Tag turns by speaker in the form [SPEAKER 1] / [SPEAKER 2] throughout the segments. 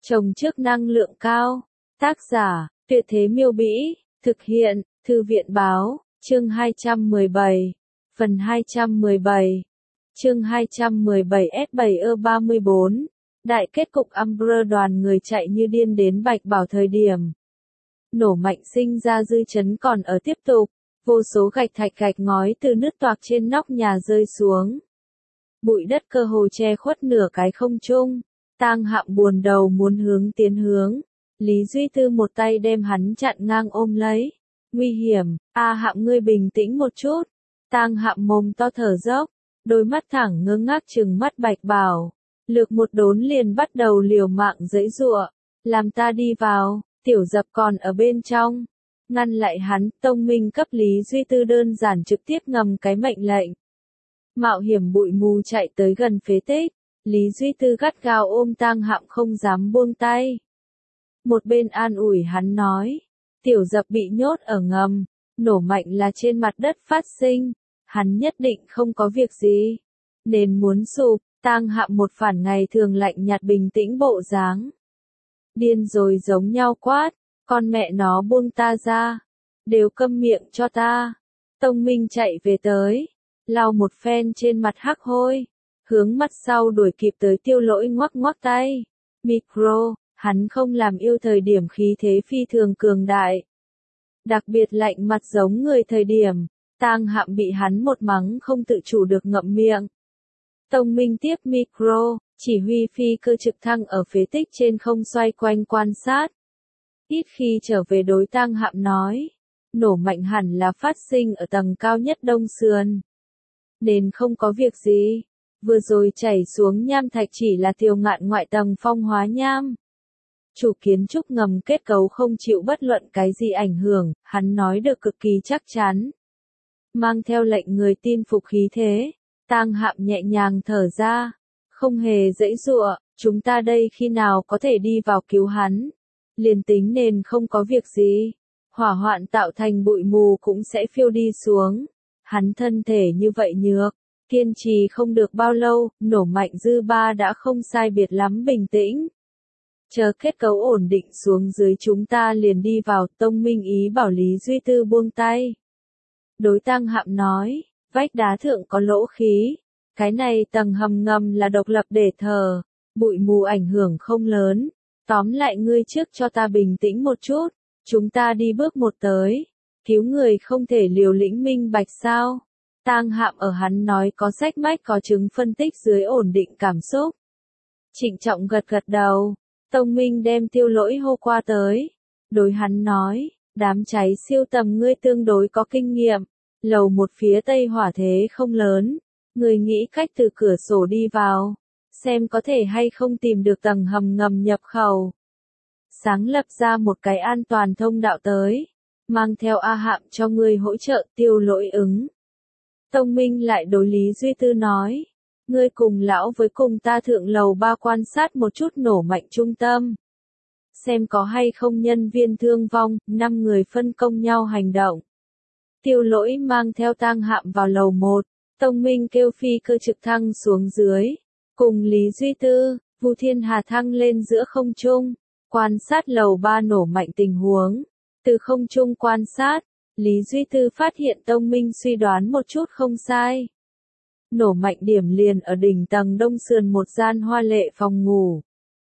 [SPEAKER 1] Trồng trước năng lượng cao. Tác giả, Tuyệt Thế Miêu Bĩ. Thực hiện, Thư viện Báo. Chương 217. Phần 217. Chương 217 S7E34. Đại kết cục Umbrella đoàn người chạy như điên đến Bạch Bảo thời điểm nổ mạnh sinh ra dư chấn còn ở tiếp tục, vô số gạch thạch gạch ngói từ nứt toạc trên nóc nhà rơi xuống. Bụi đất cơ hồ che khuất nửa cái không trung. Tang Hạm buồn đầu muốn tiến hướng. Lý Duy Tư một tay đem hắn chặn ngang ôm lấy. Nguy hiểm, Hạm ngươi bình tĩnh một chút. Tang Hạm mồm to thở dốc, đôi mắt thẳng ngơ ngác trừng mắt Bạch Bảo. Lược một đốn liền bắt đầu liều mạng giãy giụa. Làm ta đi vào, Tiểu Dập còn ở bên trong. Ngăn lại hắn, Tông Minh cấp Lý Duy Tư đơn giản trực tiếp ngầm cái mệnh lệnh. Mạo hiểm bụi mù chạy tới gần phế tích. Lý Duy Tư gắt gao ôm Tang Hạm không dám buông tay. Một bên an ủi hắn nói, Tiểu Dập bị nhốt ở ngầm, nổ mạnh là trên mặt đất phát sinh, hắn nhất định không có việc gì, nên muốn sụp. Tang Hạm một phản ngày thường lạnh nhạt bình tĩnh bộ dáng. Điên rồi giống nhau quát, con mẹ nó buông ta ra, đều câm miệng cho ta. Tông Minh chạy về tới, lau một phen trên mặt hắc hôi, hướng mặt sau đuổi kịp tới Tiêu Lỗi ngoắc ngoắc tay. Micro, hắn không làm yêu thời điểm khí thế phi thường cường đại. Đặc biệt lạnh mặt giống người thời điểm, Tang Hạm bị hắn một mắng không tự chủ được ngậm miệng. Tông Minh tiếp micro, chỉ huy phi cơ trực thăng ở phế tích trên không xoay quanh quan sát. Ít khi trở về đối Tang Hạm nói, nổ mạnh hẳn là phát sinh ở tầng cao nhất đông sườn. Nên không có việc gì, vừa rồi chảy xuống nham thạch chỉ là Tiêu Ngạn ngoại tầng phong hóa nham. Chủ kiến trúc ngầm kết cấu không chịu bất luận cái gì ảnh hưởng, hắn nói được cực kỳ chắc chắn. Mang theo lệnh người tin phục khí thế. Tang Hạm nhẹ nhàng thở ra, không hề giãy giụa, chúng ta đây khi nào có thể đi vào cứu hắn. Liền tính nền không có việc gì, hỏa hoạn tạo thành bụi mù cũng sẽ phiêu đi xuống. Hắn thân thể như vậy nhược, kiên trì không được bao lâu, nổ mạnh dư ba đã không sai biệt lắm bình tĩnh. Chờ kết cấu ổn định xuống dưới chúng ta liền đi vào. Tông Minh ý bảo Lý Duy Tư buông tay. Đối Tang Hạm nói, vách đá thượng có lỗ khí, cái này tầng hầm ngầm là độc lập để thờ, bụi mù ảnh hưởng không lớn. Tóm lại ngươi trước cho ta bình tĩnh một chút, chúng ta đi bước một tới. Cứu người không thể liều lĩnh minh bạch sao? Tang Hạm ở hắn nói có sách mách có chứng phân tích dưới ổn định cảm xúc. Trịnh trọng gật gật đầu. Tông Minh đem Tiêu Lỗi hô qua tới. Đối hắn nói, đám cháy siêu tầm ngươi tương đối có kinh nghiệm. Lầu một phía tây hỏa thế không lớn. Ngươi nghĩ cách từ cửa sổ đi vào. Xem có thể hay không tìm được tầng hầm ngầm nhập khẩu. Sáng lập ra một cái an toàn thông đạo tới. Mang theo Hạm cho ngươi hỗ trợ. Tiêu Lỗi ứng. Tông Minh lại đối Lý Duy Tư nói. Ngươi cùng lão với cùng ta thượng lầu 3 quan sát một chút nổ mạnh trung tâm. Xem có hay không nhân viên thương vong, 5 người phân công nhau hành động. Tiêu Lỗi mang theo Tang Hạm vào lầu 1, Tông Minh kêu phi cơ trực thăng xuống dưới. Cùng Lý Duy Tư, Vu Thiên Hà thăng lên giữa không trung, quan sát lầu 3 nổ mạnh tình huống. Từ không trung quan sát, Lý Duy Tư phát hiện Tông Minh suy đoán một chút không sai. Nổ mạnh điểm liền ở đỉnh tầng đông sườn một gian hoa lệ phòng ngủ.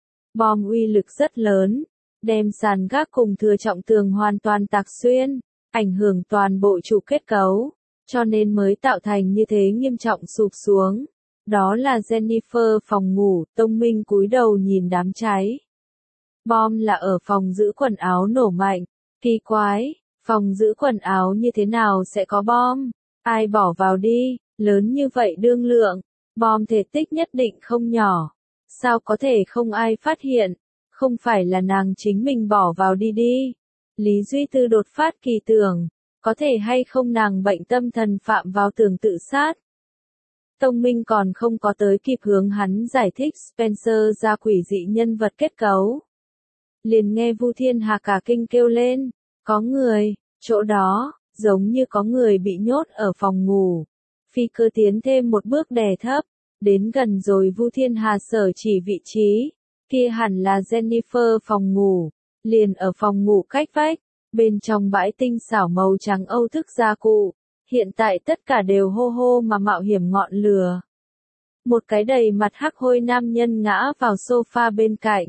[SPEAKER 1] Bom uy lực rất lớn, đem sàn gác cùng thừa trọng tường hoàn toàn tạc xuyên, ảnh hưởng toàn bộ trụ kết cấu, cho nên mới tạo thành như thế nghiêm trọng sụp xuống. Đó là Jennifer phòng ngủ. Tông Minh cúi đầu nhìn đám cháy. Bom là ở phòng giữ quần áo nổ mạnh. Kỳ quái, phòng giữ quần áo như thế nào sẽ có bom? Ai bỏ vào đi? Lớn như vậy đương lượng, bom thể tích nhất định không nhỏ. Sao có thể không ai phát hiện? Không phải là nàng chính mình bỏ vào đi. Lý Duy Tư đột phát kỳ tưởng, có thể hay không nàng bệnh tâm thần phạm vào tưởng tự sát. Tông Minh còn không có tới kịp hướng hắn giải thích Spencer ra quỷ dị nhân vật kết cấu. Liền nghe Vu Thiên Hà cả kinh kêu lên, có người, chỗ đó, giống như có người bị nhốt ở phòng ngủ. Phi cơ tiến thêm một bước đè thấp, đến gần rồi Vu Thiên Hà sở chỉ vị trí. Kia hẳn là Jennifer phòng ngủ, liền ở phòng ngủ cách vách, bên trong bãi tinh xảo màu trắng Âu thức gia cụ, hiện tại tất cả đều hô hô mà mạo hiểm ngọn lửa. Một cái đầy mặt hắc hôi nam nhân ngã vào sofa bên cạnh.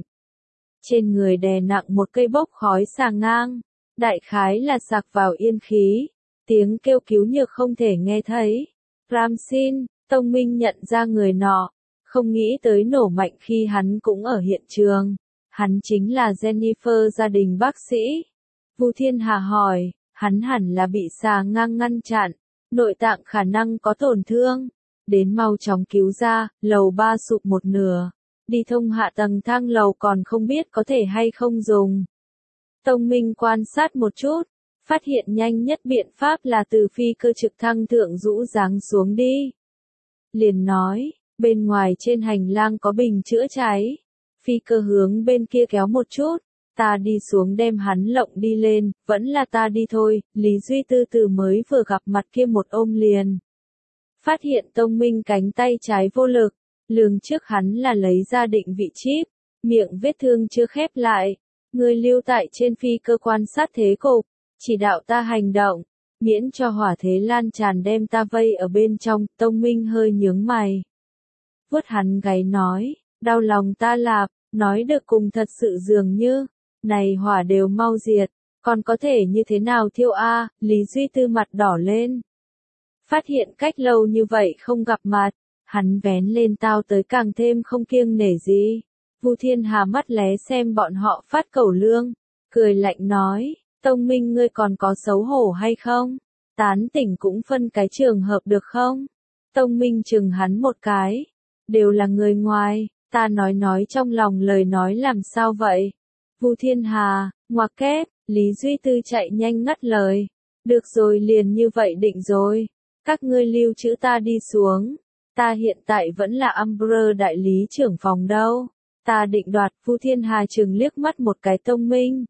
[SPEAKER 1] Trên người đè nặng một cây bốc khói xà ngang, đại khái là sạc vào yên khí, tiếng kêu cứu nhược không thể nghe thấy. Ramsin, Tông Minh nhận ra người nọ, không nghĩ tới nổ mạnh khi hắn cũng ở hiện trường. Hắn chính là Jennifer gia đình bác sĩ. Vu Thiên Hà hỏi, hắn hẳn là bị xà ngang ngăn chặn, nội tạng khả năng có tổn thương. Đến mau chóng cứu ra, lầu 3 sụp một nửa. Đi thông hạ tầng thang lầu còn không biết có thể hay không dùng. Tông Minh quan sát một chút, phát hiện nhanh nhất biện pháp là từ phi cơ trực thăng thượng rũ giáng xuống đi. Liền nói, bên ngoài trên hành lang có bình chữa cháy. Phi cơ hướng bên kia kéo một chút, ta đi xuống đem hắn lộng đi lên, vẫn là ta đi thôi. Lý Duy Tư từ mới vừa gặp mặt kia một ôm liền. Phát hiện Tông Minh cánh tay trái vô lực, lường trước hắn là lấy ra định vị chip, miệng vết thương chưa khép lại. Người lưu tại trên phi cơ quan sát thế cục, chỉ đạo ta hành động, miễn cho hỏa thế lan tràn đem ta vây ở bên trong. Tông Minh hơi nhướng mày, vuốt hắn gáy nói, đau lòng ta lạp, nói được cùng thật sự dường như, này hỏa đều mau diệt, còn có thể như thế nào thiêu a? Lý Duy Tư mặt đỏ lên. Phát hiện cách lâu như vậy không gặp mặt, hắn vén lên tao tới càng thêm không kiêng nể gì. Vu Thiên Hà mắt lé xem bọn họ phát cẩu lương, cười lạnh nói, Tông Minh ngươi còn có xấu hổ hay không? Tán tỉnh cũng phân cái trường hợp được không? Tông Minh chừng hắn một cái, đều là người ngoài, ta nói trong lòng lời nói làm sao vậy? Vu Thiên Hà, ngoặc kép, Lý Duy Tư chạy nhanh ngắt lời, được rồi liền như vậy định rồi, các ngươi lưu trữ ta đi xuống, ta hiện tại vẫn là Amber đại lý trưởng phòng đâu. Ta định đoạt. Vu Thiên Hà chừng liếc mắt một cái Tông Minh.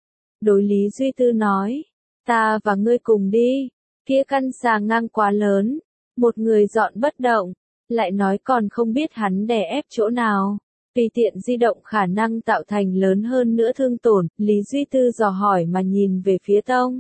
[SPEAKER 1] Đối Lý Duy Tư nói, ta và ngươi cùng đi, kia căn xà ngang quá lớn, một người dọn bất động, lại nói còn không biết hắn đè ép chỗ nào, tùy tiện di động khả năng tạo thành lớn hơn nữa thương tổn. Lý Duy Tư dò hỏi mà nhìn về phía Tông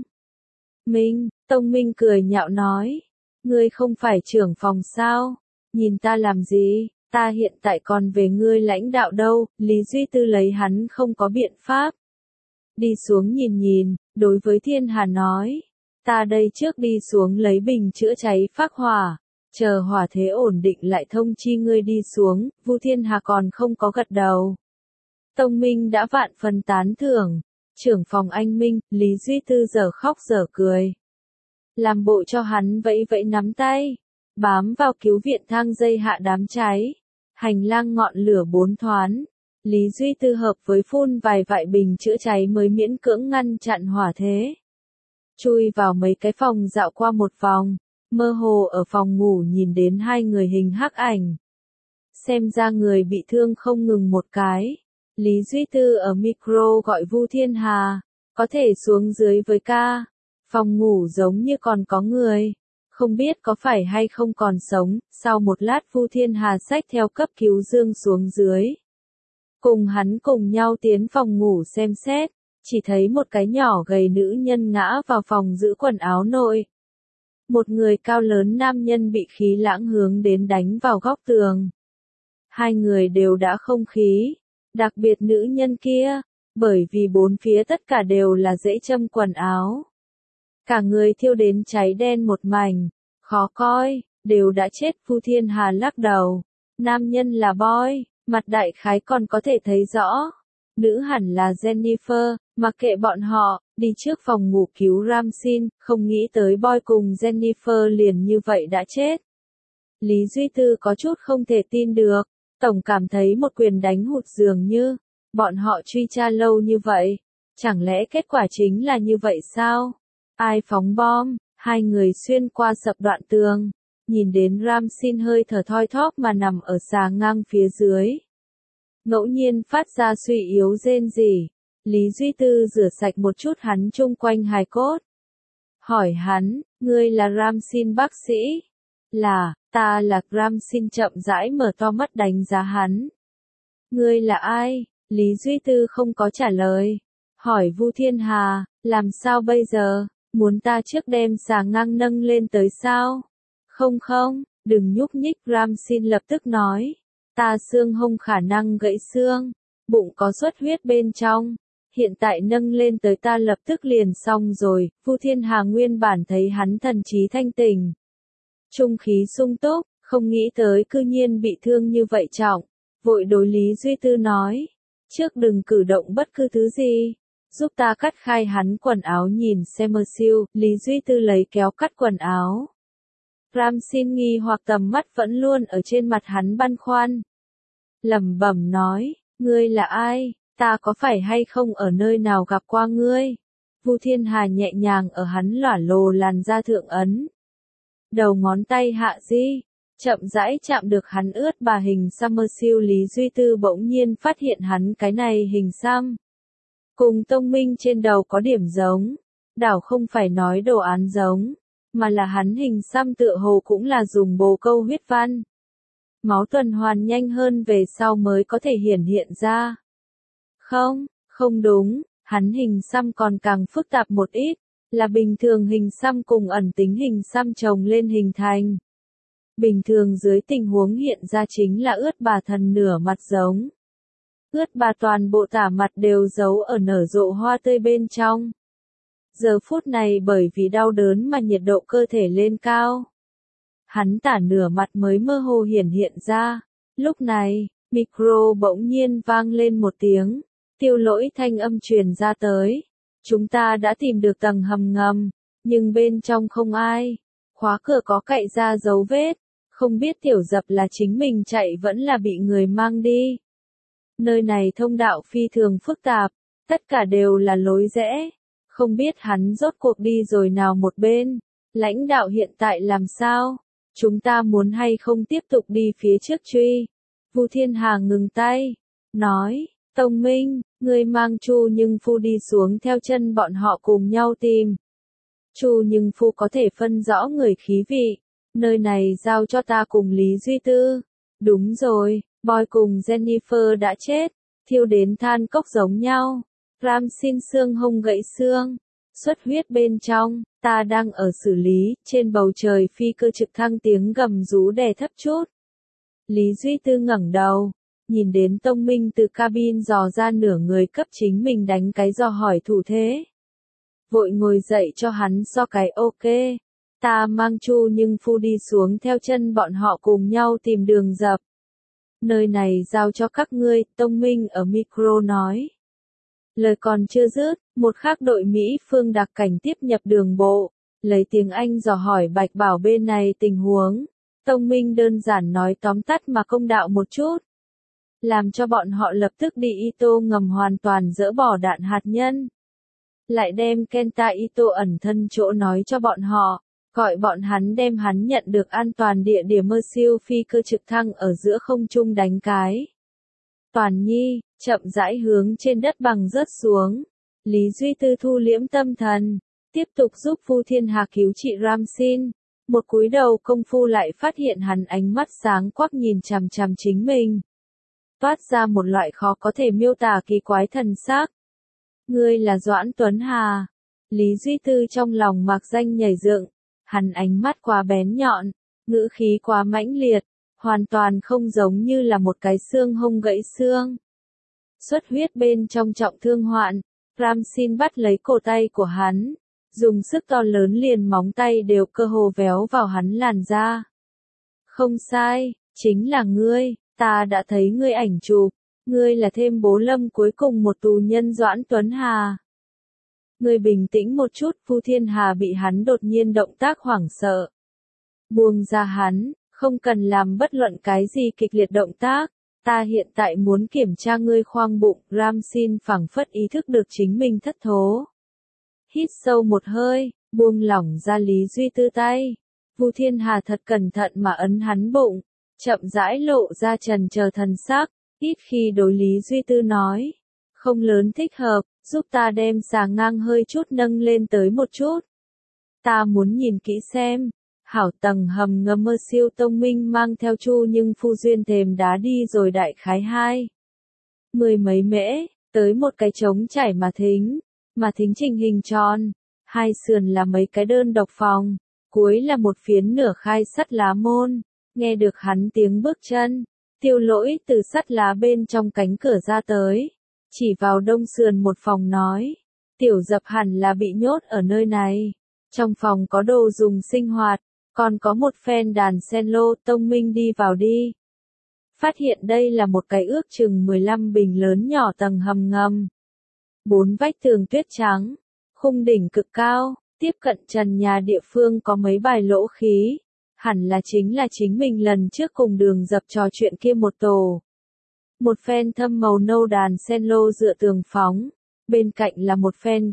[SPEAKER 1] Minh. Tông Minh cười nhạo nói, ngươi không phải trưởng phòng sao, nhìn ta làm gì? Ta hiện tại còn về ngươi lãnh đạo đâu. Lý Duy Tư lấy hắn không có biện pháp. Đi xuống nhìn nhìn, đối với Thiên Hà nói, ta đây trước đi xuống lấy bình chữa cháy phác hỏa, chờ hỏa thế ổn định lại thông chi ngươi đi xuống. Vu Thiên Hà còn không có gật đầu. Tông Minh đã vạn phần tán thưởng, trưởng phòng anh Minh. Lý Duy Tư giờ khóc giờ cười, làm bộ cho hắn vẫy vẫy nắm tay, bám vào cứu viện thang dây hạ đám cháy. Hành lang ngọn lửa bốn thoán, Lý Duy Tư hợp với phun vài vại bình chữa cháy mới miễn cưỡng ngăn chặn hỏa thế. Chui vào mấy cái phòng dạo qua một vòng, mơ hồ ở phòng ngủ nhìn đến hai người hình hắc ảnh. Xem ra người bị thương không ngừng một cái. Lý Duy Tư ở micro gọi Vu Thiên Hà, có thể xuống dưới với ca. Phòng ngủ giống như còn có người. Không biết có phải hay không còn sống. Sau một lát Vu Thiên Hà xách theo cấp cứu dương xuống dưới. Cùng hắn cùng nhau tiến phòng ngủ xem xét, chỉ thấy một cái nhỏ gầy nữ nhân ngã vào phòng giữ quần áo nội. Một người cao lớn nam nhân bị khí lãng hướng đến đánh vào góc tường. Hai người đều đã không khí, đặc biệt nữ nhân kia, bởi vì bốn phía tất cả đều là rễ châm quần áo. Cả người thiêu đến cháy đen một mảnh, khó coi, đều đã chết. Vu Thiên Hà lắc đầu, nam nhân là Boy, mặt đại khái còn có thể thấy rõ. Nữ hẳn là Jennifer, mặc kệ bọn họ, đi trước phòng ngủ cứu Ramsin, không nghĩ tới Boy cùng Jennifer liền như vậy đã chết. Lý Duy Tư có chút không thể tin được, tổng cảm thấy một quyền đánh hụt dường như, bọn họ truy tra lâu như vậy, chẳng lẽ kết quả chính là như vậy sao? Ai phóng bom? Hai người xuyên qua sập đoạn tường, nhìn đến Ramsin hơi thở thoi thóp mà nằm ở xà ngang phía dưới. Ngẫu nhiên phát ra suy yếu rên rỉ. Lý Duy Tư rửa sạch một chút hắn chung quanh hài cốt. Hỏi hắn, ngươi là Ramsin bác sĩ? Là, ta là. Ramsin chậm rãi mở to mắt đánh giá hắn. Ngươi là ai? Lý Duy Tư không có trả lời. Hỏi Vu Thiên Hà, làm sao bây giờ? Muốn ta trước đem xà ngang nâng lên tới sao? Không không, đừng nhúc nhích, Ramsin lập tức nói. Ta xương hông khả năng gãy xương, bụng có xuất huyết bên trong. Hiện tại nâng lên tới ta lập tức liền xong rồi. Vu Thiên Hà nguyên bản thấy hắn thần trí thanh tỉnh, trung khí sung túc, không nghĩ tới cư nhiên bị thương như vậy trọng. Vội đối Lý Duy Tư nói, trước đừng cử động bất cứ thứ gì, giúp ta cắt khai hắn quần áo nhìn xem mơ siêu. Lý Duy Tư lấy kéo cắt quần áo. Ramsin nghi hoặc tầm mắt vẫn luôn ở trên mặt hắn băn khoăn. Lẩm bẩm nói, ngươi là ai, ta có phải hay không ở nơi nào gặp qua ngươi? Vu Thiên Hà nhẹ nhàng ở hắn lỏa lồ làn da thượng ấn. Đầu ngón tay hạ di, chậm rãi chạm được hắn ướt bà hình xăm mơ siêu. Lý Duy Tư bỗng nhiên phát hiện hắn cái này hình xăm cùng tông minh trên đầu có điểm giống, đảo không phải nói đồ án giống, mà là hắn hình xăm tựa hồ cũng là dùng bồ câu huyết văn. Máu tuần hoàn nhanh hơn về sau mới có thể hiển hiện ra. Không, không đúng, hắn hình xăm còn càng phức tạp một ít, là bình thường hình xăm cùng ẩn tính hình xăm chồng lên hình thành. Bình thường dưới tình huống hiện ra chính là ướt bà thần nửa mặt giống. Ướt bà toàn bộ tả mặt đều giấu ở nở rộ hoa tươi bên trong. Giờ phút này bởi vì đau đớn mà nhiệt độ cơ thể lên cao, hắn tả nửa mặt mới mơ hồ hiển hiện ra. Lúc này, micro bỗng nhiên vang lên một tiếng, Tiêu Lỗi thanh âm truyền ra tới. Chúng ta đã tìm được tầng hầm ngầm, nhưng bên trong không ai. Khóa cửa có cậy ra dấu vết, không biết Tiểu Dập là chính mình chạy vẫn là bị người mang đi. Nơi này thông đạo phi thường phức tạp, tất cả đều là lối rẽ. Không biết hắn rốt cuộc đi rồi nào một bên. Lãnh đạo hiện tại làm sao? Chúng ta muốn hay không tiếp tục đi phía trước truy? Vu Thiên Hà ngừng tay, nói, Tông Minh, ngươi mang Chu Nhưng Phu đi xuống theo chân bọn họ cùng nhau tìm. Chu Nhưng Phu có thể phân rõ người khí vị, nơi này giao cho ta cùng Lý Duy Tư. Đúng rồi, Boy cùng Jennifer đã chết, thiêu đến than cốc giống nhau. Ramsin xương hông gãy xương, xuất huyết bên trong, ta đang ở xử lý. Trên bầu trời phi cơ trực thăng tiếng gầm rú đè thấp chút. Lý Duy Tư ngẩng đầu, nhìn đến Tông Minh từ cabin dò ra nửa người cấp chính mình đánh cái giò hỏi thủ thế. Vội ngồi dậy cho hắn so cái ok. Ta mang Chu Nhưng Phu đi xuống theo chân bọn họ cùng nhau tìm đường dập. Nơi này giao cho các ngươi, Tông Minh ở micro nói. Lời còn chưa dứt, một khác đội Mỹ phương đặc cảnh tiếp nhập đường bộ, lấy tiếng Anh dò hỏi Bạch Bảo bên này tình huống. Tông Minh đơn giản nói tóm tắt mà công đạo một chút, làm cho bọn họ lập tức đi Ito ngầm hoàn toàn dỡ bỏ đạn hạt nhân. Lại đem Kenta Ito ẩn thân chỗ nói cho bọn họ, gọi bọn hắn đem hắn nhận được an toàn địa điểm mơ siêu phi cơ trực thăng ở giữa không trung đánh cái. Toàn Nhi, chậm rãi hướng trên đất bằng rớt xuống. Lý Duy Tư thu liễm tâm thần, tiếp tục giúp Vu Thiên Hà cứu trị Ramsin. Một cúi đầu công phu lại phát hiện hắn ánh mắt sáng quắc nhìn chằm chằm chính mình. Toát ra một loại khó có thể miêu tả kỳ quái thần sắc. Ngươi là Doãn Tuấn Hà. Lý Duy Tư trong lòng mạc danh nhảy dựng, hắn ánh mắt quá bén nhọn, ngữ khí quá mãnh liệt, hoàn toàn không giống như là một cái xương hông gãy xương. Xuất huyết bên trong trọng thương hoạn, Ramsin bắt lấy cổ tay của hắn, dùng sức to lớn liền móng tay đều cơ hồ véo vào hắn làn da. Không sai, chính là ngươi, ta đã thấy ngươi ảnh chụp, ngươi là thêm bố Lâm cuối cùng một tù nhân Doãn Tuấn Hà. Ngươi bình tĩnh một chút. Vu Thiên Hà bị hắn đột nhiên động tác hoảng sợ. Buông ra hắn, không cần làm bất luận cái gì kịch liệt động tác. Ta hiện tại muốn kiểm tra ngươi khoang bụng. Ramsin phảng phất ý thức được chính mình thất thố. Hít sâu một hơi, buông lỏng ra Lý Duy Tư tay. Vu Thiên Hà thật cẩn thận mà ấn hắn bụng, chậm rãi lộ ra trần chờ thần sắc, ít khi đối Lý Duy Tư nói. Không lớn thích hợp, giúp ta đem xà ngang hơi chút nâng lên tới một chút. Ta muốn nhìn kỹ xem. Hảo, tầng hầm ngầm mơ siêu. Tông Minh mang theo Chu Nhưng Phu duyên thềm đá đi rồi đại khái 2 10 mấy mễ, tới một cái trống trải mà thính trình hình tròn, hai sườn là mấy cái đơn độc phòng, cuối là một phiến nửa khai sắt lá môn, nghe được hắn tiếng bước chân, Tiêu Lỗi từ sắt lá bên trong cánh cửa ra tới, chỉ vào đông sườn một phòng nói, Tiểu Dập hẳn là bị nhốt ở nơi này, trong phòng có đồ dùng sinh hoạt, còn có một phen đàn sen lô, Tông Minh đi vào đi. Phát hiện đây là một cái ước chừng 15 bình lớn nhỏ tầng hầm ngầm. 4 vách tường tuyết trắng, khung đỉnh cực cao, tiếp cận trần nhà địa phương có mấy bài lỗ khí, hẳn là chính mình lần trước cùng Đường Dập trò chuyện kia một tổ. Một phen thâm màu nâu đàn sen lô dựa tường phóng, bên cạnh là một phen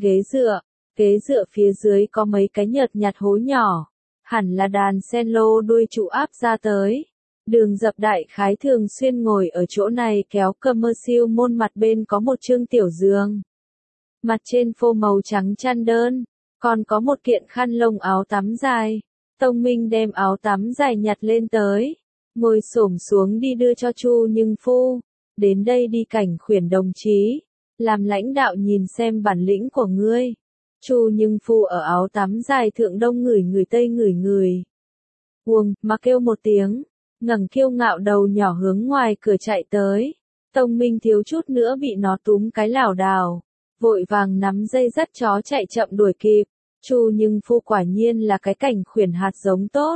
[SPEAKER 1] ghế dựa phía dưới có mấy cái nhợt nhạt hố nhỏ, hẳn là đàn sen lô đuôi trụ áp ra tới. Đường Dập đại khái thường xuyên ngồi ở chỗ này kéo commercial môn, mặt bên có một chương tiểu giường. Mặt trên phô màu trắng chăn đơn, còn có một kiện khăn lông áo tắm dài. Tông Minh đem áo tắm dài nhặt lên tới, ngồi xổm xuống đi đưa cho Chu Nhưng Phu. Đến đây đi Cảnh Khuyển đồng chí, làm lãnh đạo nhìn xem bản lĩnh của ngươi. Chu Nhưng Phu ở áo tắm dài thượng đông ngửi người tây ngửi. Uông, mà kêu một tiếng, ngẩng kiêu ngạo đầu nhỏ hướng ngoài cửa chạy tới. Tông Minh thiếu chút nữa bị nó túm cái lảo đảo, vội vàng nắm dây dắt chó chạy chậm đuổi kịp. Chu Nhưng Phu quả nhiên là cái Cảnh Khuyển hạt giống tốt.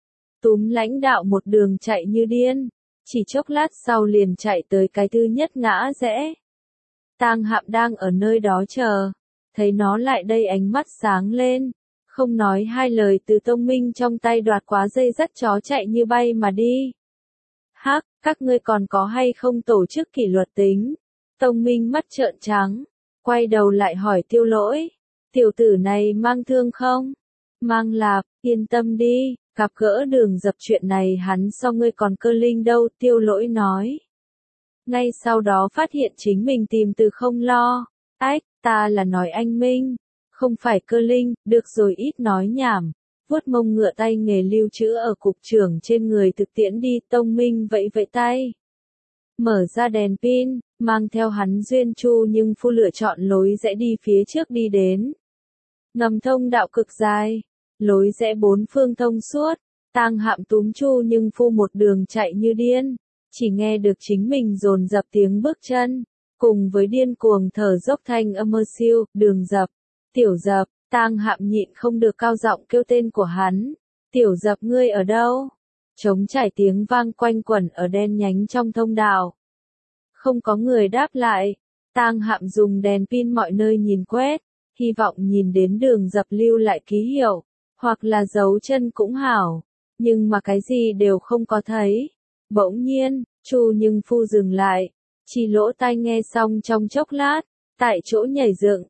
[SPEAKER 1] Túm lãnh đạo một đường chạy như điên, chỉ chốc lát sau liền chạy tới cái thứ nhất ngã rẽ. Tang Hạm đang ở nơi đó chờ, thấy nó lại đây ánh mắt sáng lên, không nói hai lời từ Tông Minh trong tay đoạt quá dây dắt chó chạy như bay mà đi. Hắc, các ngươi còn có hay không tổ chức kỷ luật tính? Tông Minh mắt trợn trắng, quay đầu lại hỏi Tiêu Lỗi, tiểu tử này mang thương không? Mang lạp, yên tâm đi, gặp gỡ Đường Dập chuyện này hắn so ngươi còn cơ linh đâu, Tiêu Lỗi nói. Ngay sau đó phát hiện chính mình tìm từ không lo, ách, ta là nói anh Minh, không phải cơ linh, được rồi ít nói nhảm, vuốt mông ngựa tay nghề lưu trữ ở cục trưởng trên người thực tiễn đi. Tông Minh vẫy vẫy tay, mở ra đèn pin, mang theo hắn Duyên Chu Nhưng Phu lựa chọn lối rẽ đi phía trước đi đến. Ngầm thông đạo cực dài, lối rẽ bốn phương thông suốt, Tang Hạm túm Chu Nhưng Phu một đường chạy như điên, chỉ nghe được chính mình dồn dập tiếng bước chân, cùng với điên cuồng thở dốc thanh âm mơ siêu, Đường Dập, Tiểu Dập. Tang Hạm nhịn không được cao giọng kêu tên của hắn, Tiểu Dập ngươi ở đâu? Trống trải tiếng vang quanh quẩn ở đen nhánh trong thông đạo. Không có người đáp lại, Tang Hạm dùng đèn pin mọi nơi nhìn quét, hy vọng nhìn đến Đường Dập lưu lại ký hiệu, hoặc là dấu chân cũng hảo, nhưng mà cái gì đều không có thấy. Bỗng nhiên, Chu Nhưng Phu dừng lại, chỉ lỗ tai nghe xong trong chốc lát, tại chỗ nhảy dựng,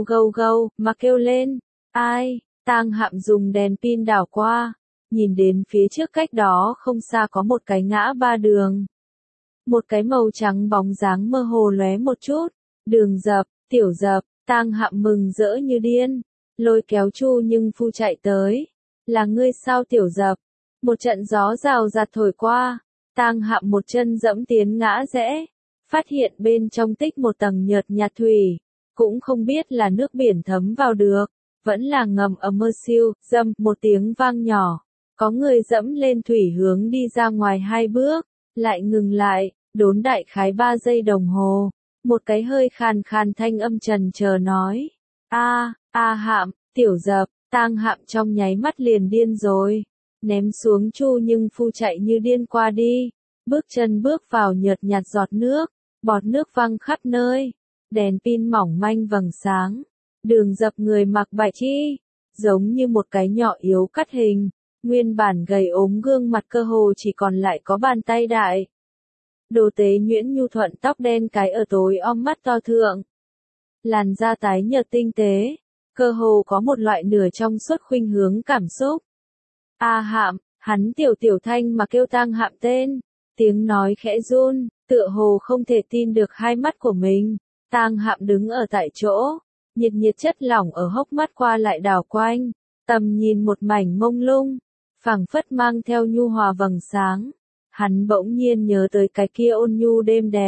[SPEAKER 1] gâu mà kêu lên, ai? Tang Hạm dùng đèn pin đảo qua, nhìn đến phía trước cách đó không xa có một cái ngã ba đường. Một cái màu trắng bóng dáng mơ hồ lóe một chút, Đường Dập, Tiểu Dập. Tang Hạm mừng rỡ như điên, lôi kéo Chu Nhưng Phu chạy tới. Là ngươi sao Tiểu Dập? Một trận gió rào rạt thổi qua, Tang Hạm một chân dẫm tiến ngã rẽ, phát hiện bên trong tích một tầng nhợt nhạt thủy, cũng không biết là nước biển thấm vào được, vẫn là ngầm ở mơ siêu, dâm, một tiếng vang nhỏ, có người dẫm lên thủy hướng đi ra ngoài 2 bước, lại ngừng lại, đốn đại khái 3 giây đồng hồ. Một cái hơi khàn thanh âm trần chờ nói, Hạm, Tiểu Dập. Tang Hạm trong nháy mắt liền điên rồi, ném xuống Chu Nhưng Phu chạy như điên qua đi, bước chân bước vào nhợt nhạt giọt nước, bọt nước văng khắp nơi, đèn pin mỏng manh vầng sáng, Đường Dập người mặc bạch y, giống như một cái nhỏ yếu cắt hình, nguyên bản gầy ốm gương mặt cơ hồ chỉ còn lại có bàn tay đại. Đồ tế nhuyễn nhu thuận tóc đen cái ở tối om mắt to thượng. Làn da tái nhợt tinh tế, cơ hồ có một loại nửa trong suốt khuynh hướng cảm xúc. Hạm, hắn tiểu thanh mà kêu Tang Hạm tên, tiếng nói khẽ run, tựa hồ không thể tin được hai mắt của mình. Tang Hạm đứng ở tại chỗ, nhiệt chất lỏng ở hốc mắt qua lại đảo quanh, tầm nhìn một mảnh mông lung, phảng phất mang theo nhu hòa vầng sáng. Hắn bỗng nhiên nhớ tới cái kia ôn nhu đêm đẹp,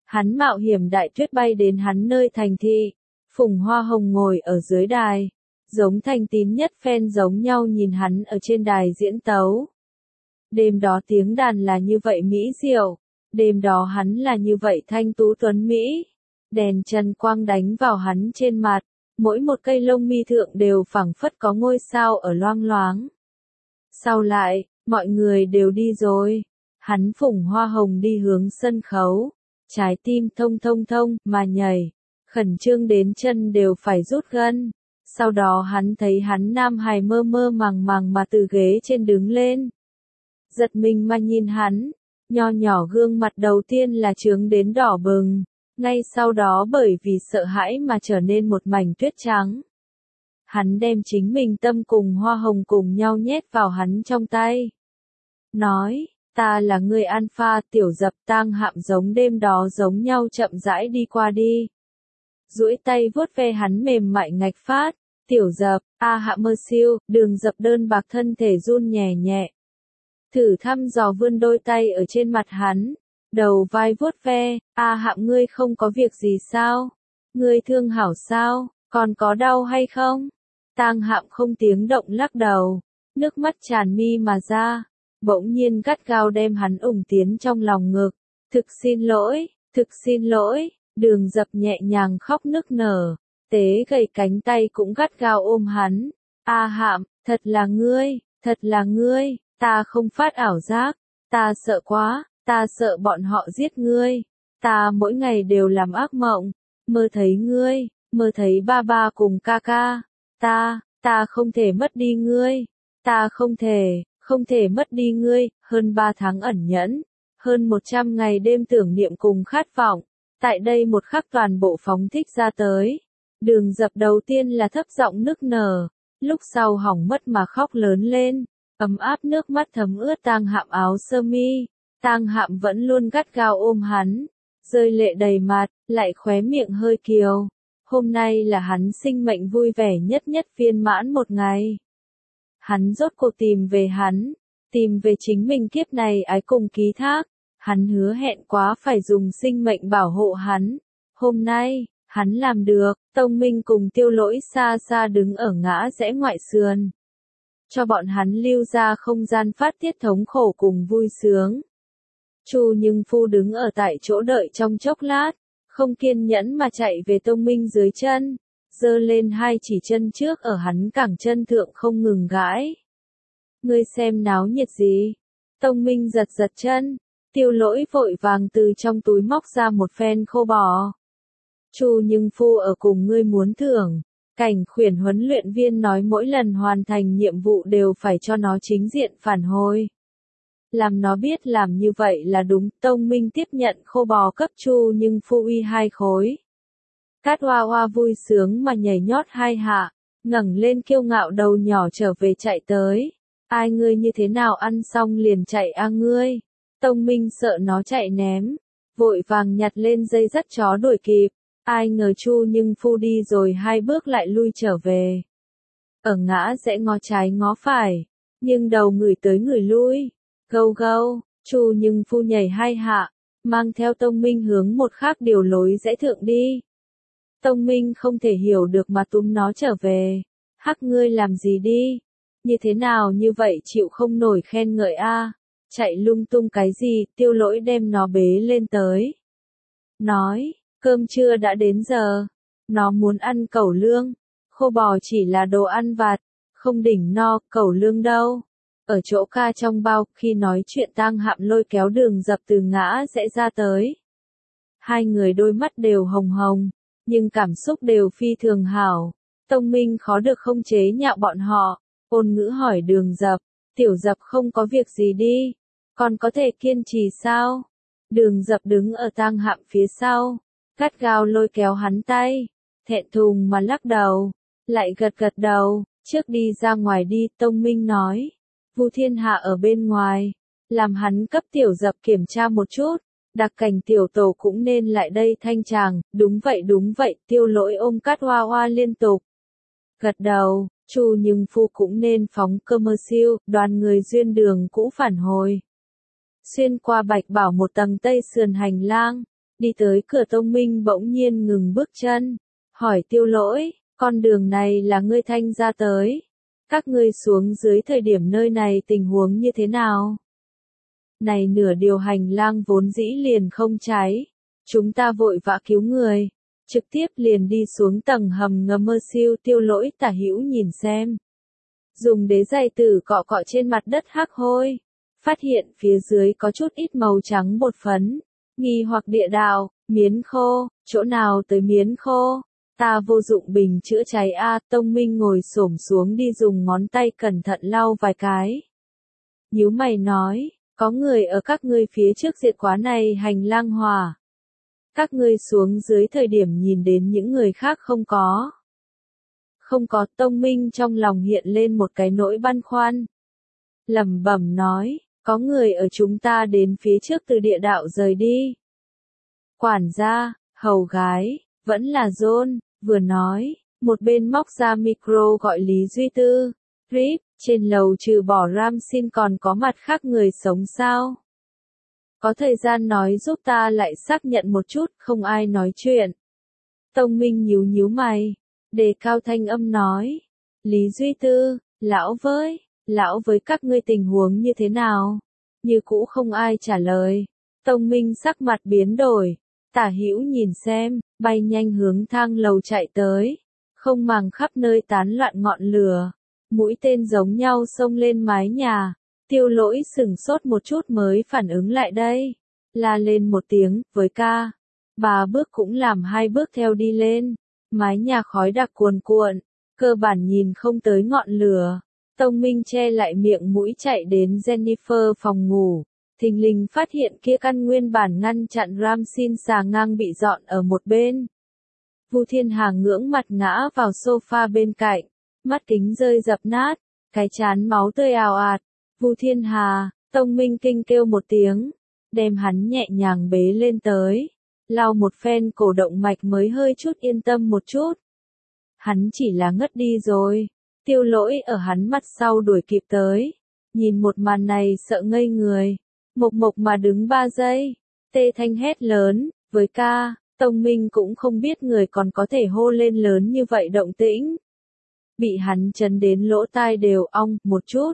[SPEAKER 1] Hắn mạo hiểm đại tuyết bay đến hắn nơi thành thị. Phùng Hoa Hồng ngồi ở dưới đài, giống Thanh Tín nhất phen giống nhau nhìn hắn ở trên đài diễn tấu. Đêm đó tiếng đàn là như vậy mỹ diệu, đêm đó hắn là như vậy thanh tú tuấn mỹ. Đèn trần quang đánh vào hắn trên mặt, mỗi một cây lông mi thượng đều phảng phất có ngôi sao ở loang loáng. Sau lại, mọi người đều đi rồi, hắn Phùng Hoa Hồng đi hướng sân khấu, trái tim thông thông thông mà nhảy, khẩn trương đến chân đều phải rút gân. Sau đó hắn thấy hắn nam hài mơ mơ màng màng mà từ ghế trên đứng lên. Giật mình mà nhìn hắn, nho nhỏ gương mặt đầu tiên là trướng đến đỏ bừng, ngay sau đó bởi vì sợ hãi mà trở nên một mảnh tuyết trắng. Hắn đem chính mình tâm cùng Hoa Hồng cùng nhau nhét vào hắn trong tay. Nói, ta là người alpha. Tiểu Dập Tang Hạm giống đêm đó giống nhau chậm rãi đi qua đi. Duỗi tay vuốt ve hắn mềm mại ngạch phát. Tiểu Dập, A Hạm mơ siêu, Đường Dập đơn bạc thân thể run nhẹ nhẹ. Thử thăm dò vươn đôi tay ở trên mặt hắn, đầu vai vuốt ve. A Hạm, ngươi không có việc gì sao? Ngươi thương hảo sao? Còn có đau hay không? Tang Hạm không tiếng động lắc đầu, nước mắt tràn mi mà ra, bỗng nhiên gắt gao đem hắn ủng tiến trong lòng ngực. Thực xin lỗi, Đường Dập nhẹ nhàng khóc nức nở, tế gầy cánh tay cũng gắt gao ôm hắn. A Hạm, thật là ngươi, ta không phát ảo giác, ta sợ quá, ta sợ bọn họ giết ngươi, ta mỗi ngày đều làm ác mộng, mơ thấy ngươi, mơ thấy ba ba cùng ca ca, ta không thể mất đi ngươi, ta không thể mất đi ngươi. Hơn 3 tháng ẩn nhẫn, hơn 100 ngày đêm tưởng niệm cùng khát vọng, tại đây một khắc toàn bộ phóng thích ra tới. Đường Dập đầu tiên là thấp giọng nức nở, lúc sau hỏng mất mà khóc lớn lên, ấm áp nước mắt thấm ướt Tang Hạm áo sơ mi. Tang Hạm vẫn luôn gắt gao ôm hắn, rơi lệ đầy mặt, lại khóe miệng hơi kiều. Hôm nay là hắn sinh mệnh vui vẻ nhất viên mãn một ngày. Hắn rốt cuộc tìm về chính mình kiếp này ái cùng ký thác. Hắn hứa hẹn quá phải dùng sinh mệnh bảo hộ hắn. Hôm nay, hắn làm được. Tông Minh cùng Tiêu Lỗi xa xa đứng ở ngã rẽ ngoại sườn, cho bọn hắn lưu ra không gian phát tiết thống khổ cùng vui sướng. Chu Nhưng Phu đứng ở tại chỗ đợi trong chốc lát, không kiên nhẫn mà chạy về Tông Minh dưới chân, giơ lên hai chỉ chân trước ở hắn cẳng chân thượng không ngừng gãi. Ngươi xem náo nhiệt gì? Tông Minh giật giật chân, Tiêu Lỗi vội vàng từ trong túi móc ra một phen khô bò. Chu Nhưng Phu ở cùng ngươi muốn thưởng. Cảnh Khuyển huấn luyện viên nói mỗi lần hoàn thành nhiệm vụ đều phải cho nó chính diện phản hồi. Làm nó biết làm như vậy là đúng. Tông Minh tiếp nhận khô bò cấp Chu Nhưng Phu uy 2 khối. Cát Hoa Hoa vui sướng mà nhảy nhót 2 hạ, ngẩng lên kiêu ngạo đầu nhỏ trở về chạy tới. Ai, ngươi như thế nào ăn xong liền chạy a ngươi? Tông Minh sợ nó chạy ném, vội vàng nhặt lên dây dắt chó đuổi kịp. Ai ngờ Chu Nhưng Phu đi rồi 2 bước lại lui trở về. Ở ngã rẽ ngó trái ngó phải, nhưng đầu người tới người lui. Gâu gâu, Chu Nhưng Phu nhảy 2 hạ, mang theo Tông Minh hướng một khác điều lối rẽ thượng đi. Tông Minh không thể hiểu được mà túm nó trở về. Hắc, ngươi làm gì đi? Như thế nào như vậy chịu không nổi khen ngợi a? Chạy lung tung cái gì? Tiêu Lỗi đem nó bế lên tới. Nói, cơm trưa đã đến giờ. Nó muốn ăn cẩu lương. Khô bò chỉ là đồ ăn vặt, không đỉnh no. Cẩu lương đâu? Ở chỗ ca trong bao. Khi nói chuyện Tang Hạm lôi kéo Đường Dập từ ngã rẽ ra tới. Hai người đôi mắt đều hồng hồng, nhưng cảm xúc đều phi thường hảo. Tông Minh khó được không chế nhạo bọn họ, ôn ngữ hỏi Đường Dập, Tiểu Dập không có việc gì đi, còn có thể kiên trì sao? Đường Dập đứng ở Tang Hạm phía sau, gắt gao lôi kéo hắn tay, thẹn thùng mà lắc đầu, lại gật gật đầu. Trước đi ra ngoài đi. Tông Minh nói, Vu Thiên Hạ ở bên ngoài, làm hắn cấp Tiểu Dập kiểm tra một chút. Đặc cảnh tiểu tổ cũng nên lại đây thanh tràng. Đúng vậy. Tiêu Lỗi ôm Cát Hoa Hoa liên tục gật đầu. Chu Nhưng Phu cũng nên phóng cơ mơ siêu. Đoàn người duyên đường cũ phản hồi, xuyên qua Bạch Bảo một tầng tây sườn hành lang. Đi tới cửa Tông Minh bỗng nhiên ngừng bước chân, hỏi Tiêu Lỗi, con đường này là ngươi thanh ra tới. Các ngươi xuống dưới thời điểm nơi này tình huống như thế nào? Này nửa điều hành lang vốn dĩ liền không cháy. Chúng ta vội vã cứu người. Trực tiếp liền đi xuống tầng hầm ngầm mơ siêu. Tiêu Lỗi tả hữu nhìn xem. Dùng đế giày tử cọ cọ trên mặt đất hắc hôi. Phát hiện phía dưới có chút ít màu trắng bột phấn. Nghi hoặc địa đạo, miến khô, chỗ nào tới miến khô? Ta vô dụng bình chữa cháy a. Tông Minh ngồi xổm xuống đi dùng ngón tay cẩn thận lau vài cái. Nhíu mày nói, có người ở các ngươi phía trước diệt quá này hành lang hỏa. Các ngươi xuống dưới thời điểm nhìn đến những người khác không có. Không có. Tông Minh trong lòng hiện lên một cái nỗi băn khoăn. Lẩm bẩm nói, có người ở chúng ta đến phía trước từ địa đạo rời đi. Quản gia, hầu gái, vẫn là John, vừa nói, một bên móc ra micro gọi Lý Duy Tư. Rip, trên lầu trừ bỏ Ramsin còn có mặt khác người sống sao? Có thời gian nói giúp ta lại xác nhận một chút, không ai nói chuyện. Tông Minh nhíu nhíu mày, đề cao thanh âm nói. Lý Duy Tư, lão với các ngươi tình huống như thế nào? Như cũ không ai trả lời. Tông Minh sắc mặt biến đổi, tả hữu nhìn xem, bay nhanh hướng thang lầu chạy tới. Không màng khắp nơi tán loạn ngọn lửa. Mũi tên giống nhau xông lên mái nhà. Tiêu Lỗi sửng sốt một chút mới phản ứng lại đây. La lên một tiếng, với ca. 3 bước cũng làm 2 bước theo đi lên. Mái nhà khói đặc cuồn cuộn. Cơ bản nhìn không tới ngọn lửa. Tông Minh che lại miệng mũi chạy đến Jennifer phòng ngủ. Thình lình phát hiện kia căn nguyên bản ngăn chặn Ramsin xà ngang bị dọn ở một bên. Vu Thiên Hà ngưỡng mặt ngã vào sofa bên cạnh. Mắt kính rơi dập nát, cái chán máu tươi ào ạt. Vu Thiên Hà, Tông Minh kinh kêu một tiếng, đem hắn nhẹ nhàng bế lên tới, lau một phen cổ động mạch mới hơi chút yên tâm một chút. Hắn chỉ là ngất đi rồi. Tiêu Lỗi ở hắn mặt sau đuổi kịp tới, nhìn một màn này sợ ngây người, mộc mộc mà đứng 3 giây, tê thanh hét lớn, với ca. Tông Minh cũng không biết người còn có thể hô lên lớn như vậy động tĩnh. Bị hắn chấn đến lỗ tai đều ong một chút.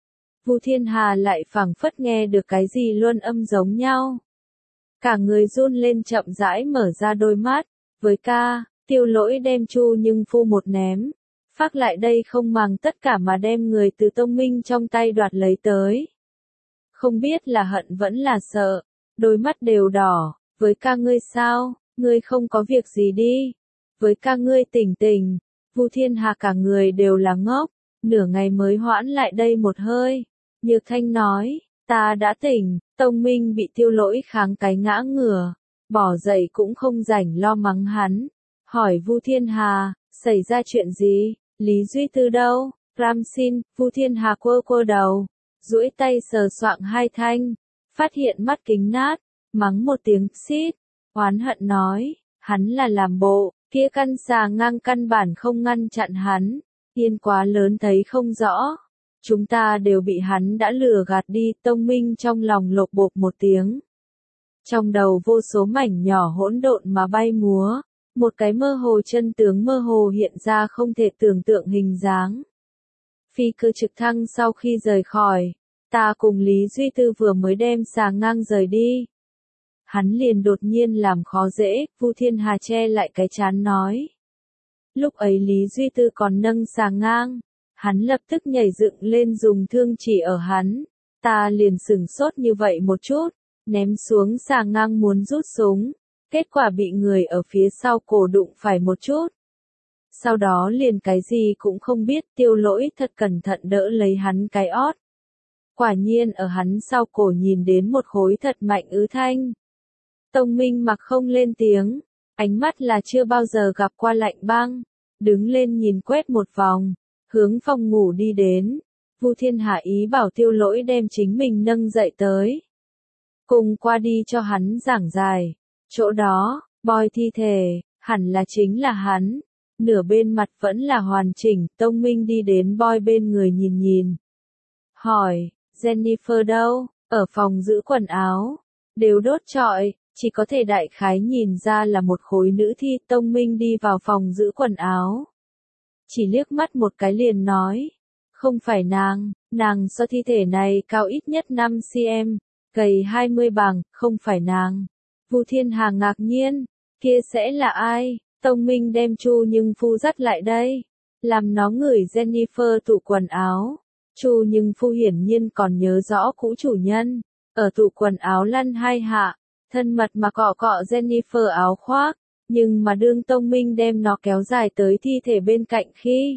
[SPEAKER 1] Vu Thiên Hà lại phảng phất nghe được cái gì luôn âm giống nhau. Cả người run lên chậm rãi mở ra đôi mắt. Với ca, Tiêu Lỗi đem Chu Nhưng Phu một ném. Phát lại đây không màng tất cả mà đem người từ Tông Minh trong tay đoạt lấy tới. Không biết là hận vẫn là sợ. Đôi mắt đều đỏ. Với ca ngươi sao, ngươi không có việc gì đi. Với ca ngươi tỉnh tỉnh. Vu Thiên Hà cả người đều là ngốc, nửa ngày mới hoãn lại đây một hơi. Nhược Thanh nói, ta đã tỉnh. Tông Minh bị Tiêu Lỗi kháng cái ngã ngửa, bỏ dậy cũng không rảnh lo mắng hắn. Hỏi Vu Thiên Hà, xảy ra chuyện gì? Lý Duy Tư đâu? Ramsin. Vu Thiên Hà quơ quơ đầu, duỗi tay sờ soạng 2 thanh, phát hiện mắt kính nát, mắng một tiếng xít, oán hận nói, hắn là làm bộ. Kia căn xà ngang căn bản không ngăn chặn hắn, yên quá lớn thấy không rõ. Chúng ta đều bị hắn đã lừa gạt đi. Tông Minh trong lòng lột bột một tiếng. Trong đầu vô số mảnh nhỏ hỗn độn mà bay múa, một cái mơ hồ chân tướng mơ hồ hiện ra không thể tưởng tượng hình dáng. Phi cơ trực thăng sau khi rời khỏi, ta cùng Lý Duy Tư vừa mới đem xà ngang rời đi. Hắn liền đột nhiên làm khó dễ. Vu Thiên Hà che lại cái chán nói. Lúc ấy Lý Duy Tư còn nâng xà ngang, hắn lập tức nhảy dựng lên dùng thương chỉ ở hắn. Ta liền sửng sốt như vậy một chút, ném xuống xà ngang muốn rút súng, kết quả bị người ở phía sau cổ đụng phải một chút. Sau đó liền cái gì cũng không biết. Tiêu Lỗi thật cẩn thận đỡ lấy hắn cái ót. Quả nhiên ở hắn sau cổ nhìn đến một khối thật mạnh ứ thanh. Tông Minh mặc không lên tiếng, ánh mắt là chưa bao giờ gặp qua lạnh băng, đứng lên nhìn quét một vòng, hướng phòng ngủ đi đến. Vu Thiên Hà ý bảo Tiêu Lỗi đem chính mình nâng dậy tới. Cùng qua đi cho hắn giảng giải. Chỗ đó, Boy thi thể, hẳn là chính là hắn. Nửa bên mặt vẫn là hoàn chỉnh. Tông Minh đi đến Boy bên người nhìn nhìn. Hỏi, Jennifer đâu? Ở phòng giữ quần áo. Đều đốt trọi. chỉ có thể đại khái nhìn ra là một khối nữ thi. Tông Minh đi vào phòng giữ quần áo. Chỉ liếc mắt một cái liền nói. Không phải nàng so thi thể này cao ít nhất 5 cm, gầy 20 bằng, không phải nàng. Vu Thiên Hà ngạc nhiên, kia sẽ là ai? Tông Minh đem Chu Nhưng Phu dắt lại đây, làm nó ngửi Jennifer tủ quần áo. Chu Nhưng Phu hiển nhiên còn nhớ rõ cũ chủ nhân, ở tủ quần áo lăn hai hạ, thân mật mà cọ cọ Jennifer áo khoác, nhưng mà đương Tông Minh đem nó kéo dài tới thi thể bên cạnh khi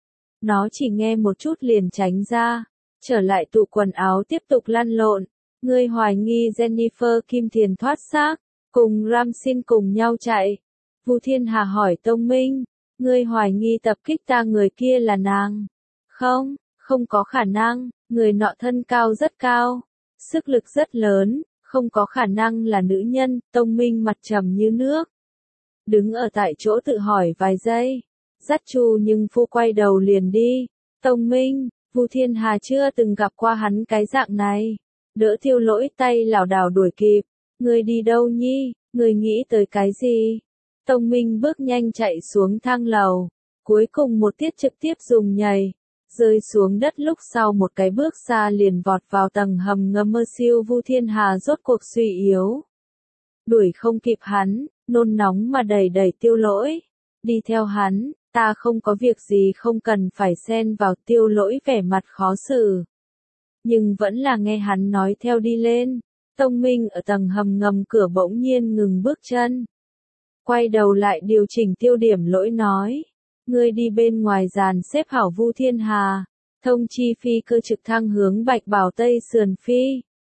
[SPEAKER 1] nó chỉ nghe một chút liền tránh ra, trở lại tủ quần áo tiếp tục lăn lộn. Ngươi hoài nghi Jennifer Kim Thiền thoát xác, cùng Ramsin cùng nhau chạy. Vu Thiên Hà hỏi Tông Minh, ngươi hoài nghi tập kích ta người kia là nàng? Không, không có khả năng, người nọ thân cao rất cao, sức lực rất lớn, không có khả năng là nữ nhân. Tông Minh mặt trầm như nước, đứng ở tại chỗ tự hỏi vài giây, dắt Chu Nhưng Phu quay đầu liền đi. Tông Minh, Vu Thiên Hà chưa từng gặp qua hắn cái dạng này, đỡ Tiêu Lỗi tay lảo đảo đuổi kịp. Ngươi đi đâu nhi, ngươi nghĩ tới cái gì? Tông Minh bước nhanh chạy xuống thang lầu, cuối cùng một tiết trực tiếp dùng nhảy, rơi xuống đất lúc sau một cái bước xa liền vọt vào tầng hầm ngầm mơ siêu. Vu Thiên Hà rốt cuộc suy yếu, đuổi không kịp hắn, nôn nóng mà đẩy Tiêu Lỗi, đi theo hắn. Ta không có việc gì, không cần phải xen vào. Tiêu Lỗi vẻ mặt khó xử, nhưng vẫn là nghe hắn nói theo đi lên. Tông Minh ở tầng hầm ngầm cửa bỗng nhiên ngừng bước chân, quay đầu lại điều chỉnh tiêu điểm. Lỗi nói, ngươi đi bên ngoài dàn xếp hảo Vu Thiên Hà, thông chi phi cơ trực thăng hướng Bạch Bảo Tây sườn phi.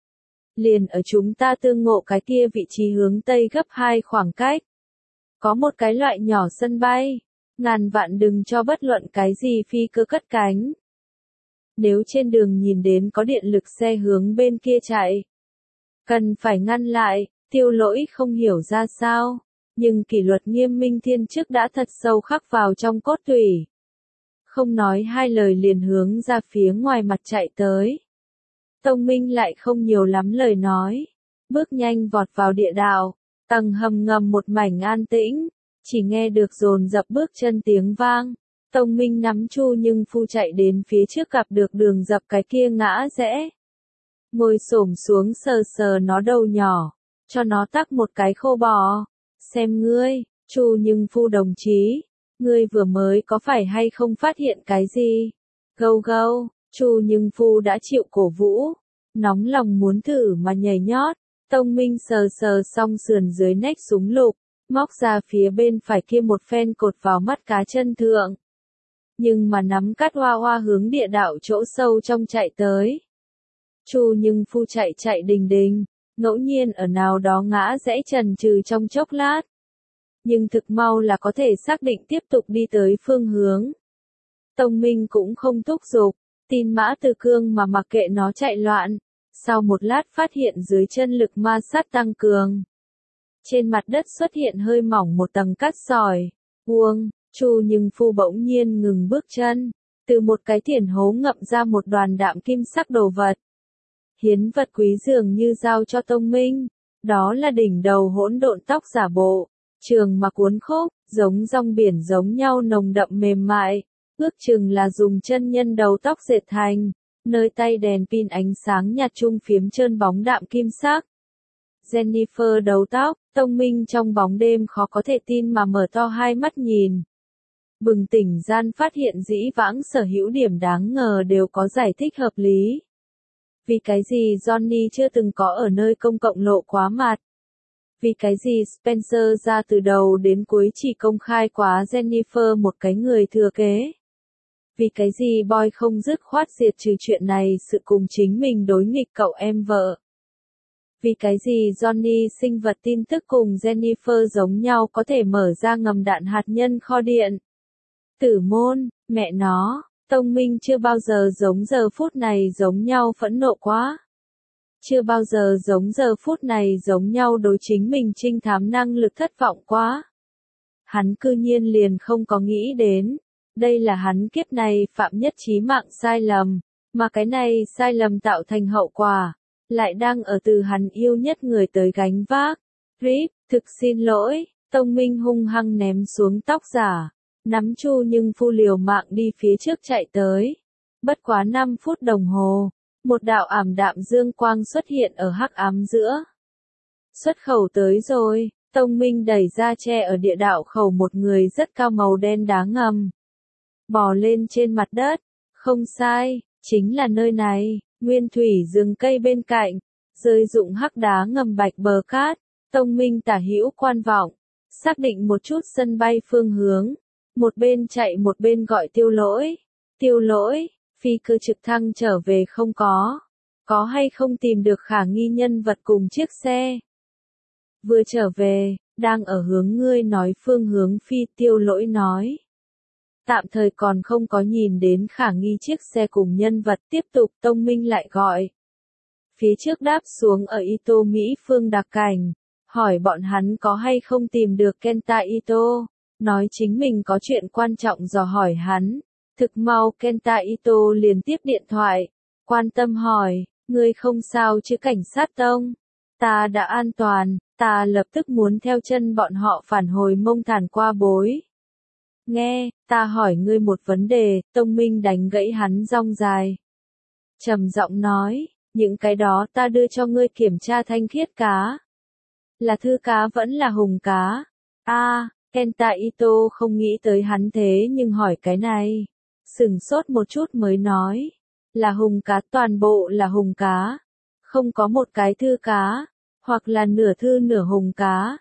[SPEAKER 1] Liền ở chúng ta tương ngộ cái kia vị trí hướng Tây gấp 2 khoảng cách. Có một cái loại nhỏ sân bay, ngàn vạn đừng cho bất luận cái gì phi cơ cất cánh. Nếu trên đường nhìn đến có điện lực xe hướng bên kia chạy, cần phải ngăn lại. Tiêu Lỗi không hiểu ra sao, nhưng kỷ luật nghiêm minh thiên chức đã thật sâu khắc vào trong cốt tủy. Không nói hai lời liền hướng ra phía ngoài mặt chạy tới. Tông Minh lại không nhiều lắm lời nói, bước nhanh vọt vào địa đạo. Tầng hầm ngầm một mảnh an tĩnh, chỉ nghe được dồn dập bước chân tiếng vang. Tông Minh nắm Chu Nhưng Phu chạy đến phía trước, gặp được đường dập cái kia ngã rẽ. Ngồi xổm xuống sờ sờ nó đầu nhỏ, cho nó tắc một cái khô bò. Xem ngươi, Chu Nhưng Phu đồng chí, ngươi vừa mới có phải hay không phát hiện cái gì? Gâu gâu, Chu Nhưng Phu đã chịu cổ vũ, nóng lòng muốn thử mà nhảy nhót. Tông Minh sờ sờ xong sườn dưới nách súng lục, móc ra phía bên phải kia một phen cột vào mắt cá chân thượng. Nhưng mà nắm cắt hoa hoa hướng địa đạo chỗ sâu trong chạy tới. Chu Nhưng Phu chạy đình đình, ngẫu nhiên ở nào đó ngã rẽ chần chừ trong chốc lát. Nhưng thực mau là có thể xác định tiếp tục đi tới phương hướng. Tông Minh cũng không thúc giục, tin mã từ cương mà mặc kệ nó chạy loạn. Sau một lát phát hiện dưới chân lực ma sát tăng cường. Trên mặt đất xuất hiện hơi mỏng một tầng cát sỏi. Uông, Chu Nhưng Phu bỗng nhiên ngừng bước chân. Từ một cái thiển hố ngậm ra một đoàn đạm kim sắc đồ vật. Hiến vật quý dường như giao cho Tông Minh. Đó là đỉnh đầu hỗn độn tóc giả bộ, trường mà cuốn khúc, giống rong biển giống nhau nồng đậm mềm mại. Ước chừng là dùng chân nhân đầu tóc dệt thành. Nơi tay đèn pin ánh sáng nhạt trung phiếm trơn bóng đạm kim sắc. Jennifer đầu tóc. Tông Minh trong bóng đêm khó có thể tin mà mở to hai mắt nhìn. Bừng tỉnh gian phát hiện dĩ vãng sở hữu điểm đáng ngờ đều có giải thích hợp lý. Vì cái gì Johnny chưa từng có ở nơi công cộng lộ quá mặt? Vì cái gì Spencer ra từ đầu đến cuối chỉ công khai quá Jennifer một cái người thừa kế? Vì cái gì Boy không dứt khoát diệt trừ chuyện này sự cùng chính mình đối nghịch cậu em vợ? Vì cái gì Johnny sinh vật tin tức cùng Jennifer giống nhau có thể mở ra ngầm đạn hạt nhân kho điện? Tử môn, mẹ nó, Tông Minh chưa bao giờ giống giờ phút này giống nhau phẫn nộ quá. Chưa bao giờ giống giờ phút này giống nhau đối chính mình trinh thám năng lực thất vọng quá. Hắn cư nhiên liền không có nghĩ đến. Đây là hắn kiếp này phạm nhất chí mạng sai lầm, mà cái này sai lầm tạo thành hậu quả, lại đang ở từ hắn yêu nhất người tới gánh vác. Rip, thực xin lỗi, Tông Minh hung hăng ném xuống tóc giả, nắm Chu Nhưng Phu liều mạng đi phía trước chạy tới. Bất quá 5 phút đồng hồ, một đạo ảm đạm dương quang xuất hiện ở hắc ám giữa. Xuất khẩu tới rồi, Tông Minh đẩy ra che ở địa đạo khẩu một người rất cao màu đen đá ngầm. Bò lên trên mặt đất, không sai, chính là nơi này, nguyên thủy rừng cây bên cạnh, rơi rụng hắc đá ngầm bạch bờ cát. Tông Minh tả hữu quan vọng, xác định một chút sân bay phương hướng, một bên chạy một bên gọi Tiêu Lỗi, phi cơ trực thăng trở về không có hay không tìm được khả nghi nhân vật cùng chiếc xe. Vừa trở về, đang ở hướng ngươi nói phương hướng phi. Tiêu Lỗi nói. Tạm thời còn không có nhìn đến khả nghi chiếc xe cùng nhân vật. Tiếp tục Tông Minh lại gọi. Phía trước đáp xuống ở Ito Mỹ phương đặc cảnh, hỏi bọn hắn có hay không tìm được Kenta Ito, nói chính mình có chuyện quan trọng dò hỏi hắn. Thực mau Kenta Ito liền tiếp điện thoại, quan tâm hỏi, ngươi không sao chứ cảnh sát Tông? Ta đã an toàn, ta lập tức muốn theo chân bọn họ phản hồi Mông Thản qua bối. Nghe, ta hỏi ngươi một vấn đề. Tông Minh đánh gãy hắn rong dài. Trầm giọng nói, những cái đó ta đưa cho ngươi kiểm tra thanh khiết cá. Là thư cá vẫn là hùng cá? Kenta Ito không nghĩ tới hắn thế nhưng hỏi cái này. Sửng sốt một chút mới nói. Là hùng cá, toàn bộ là hùng cá. Không có một cái thư cá, hoặc là nửa thư nửa hùng cá.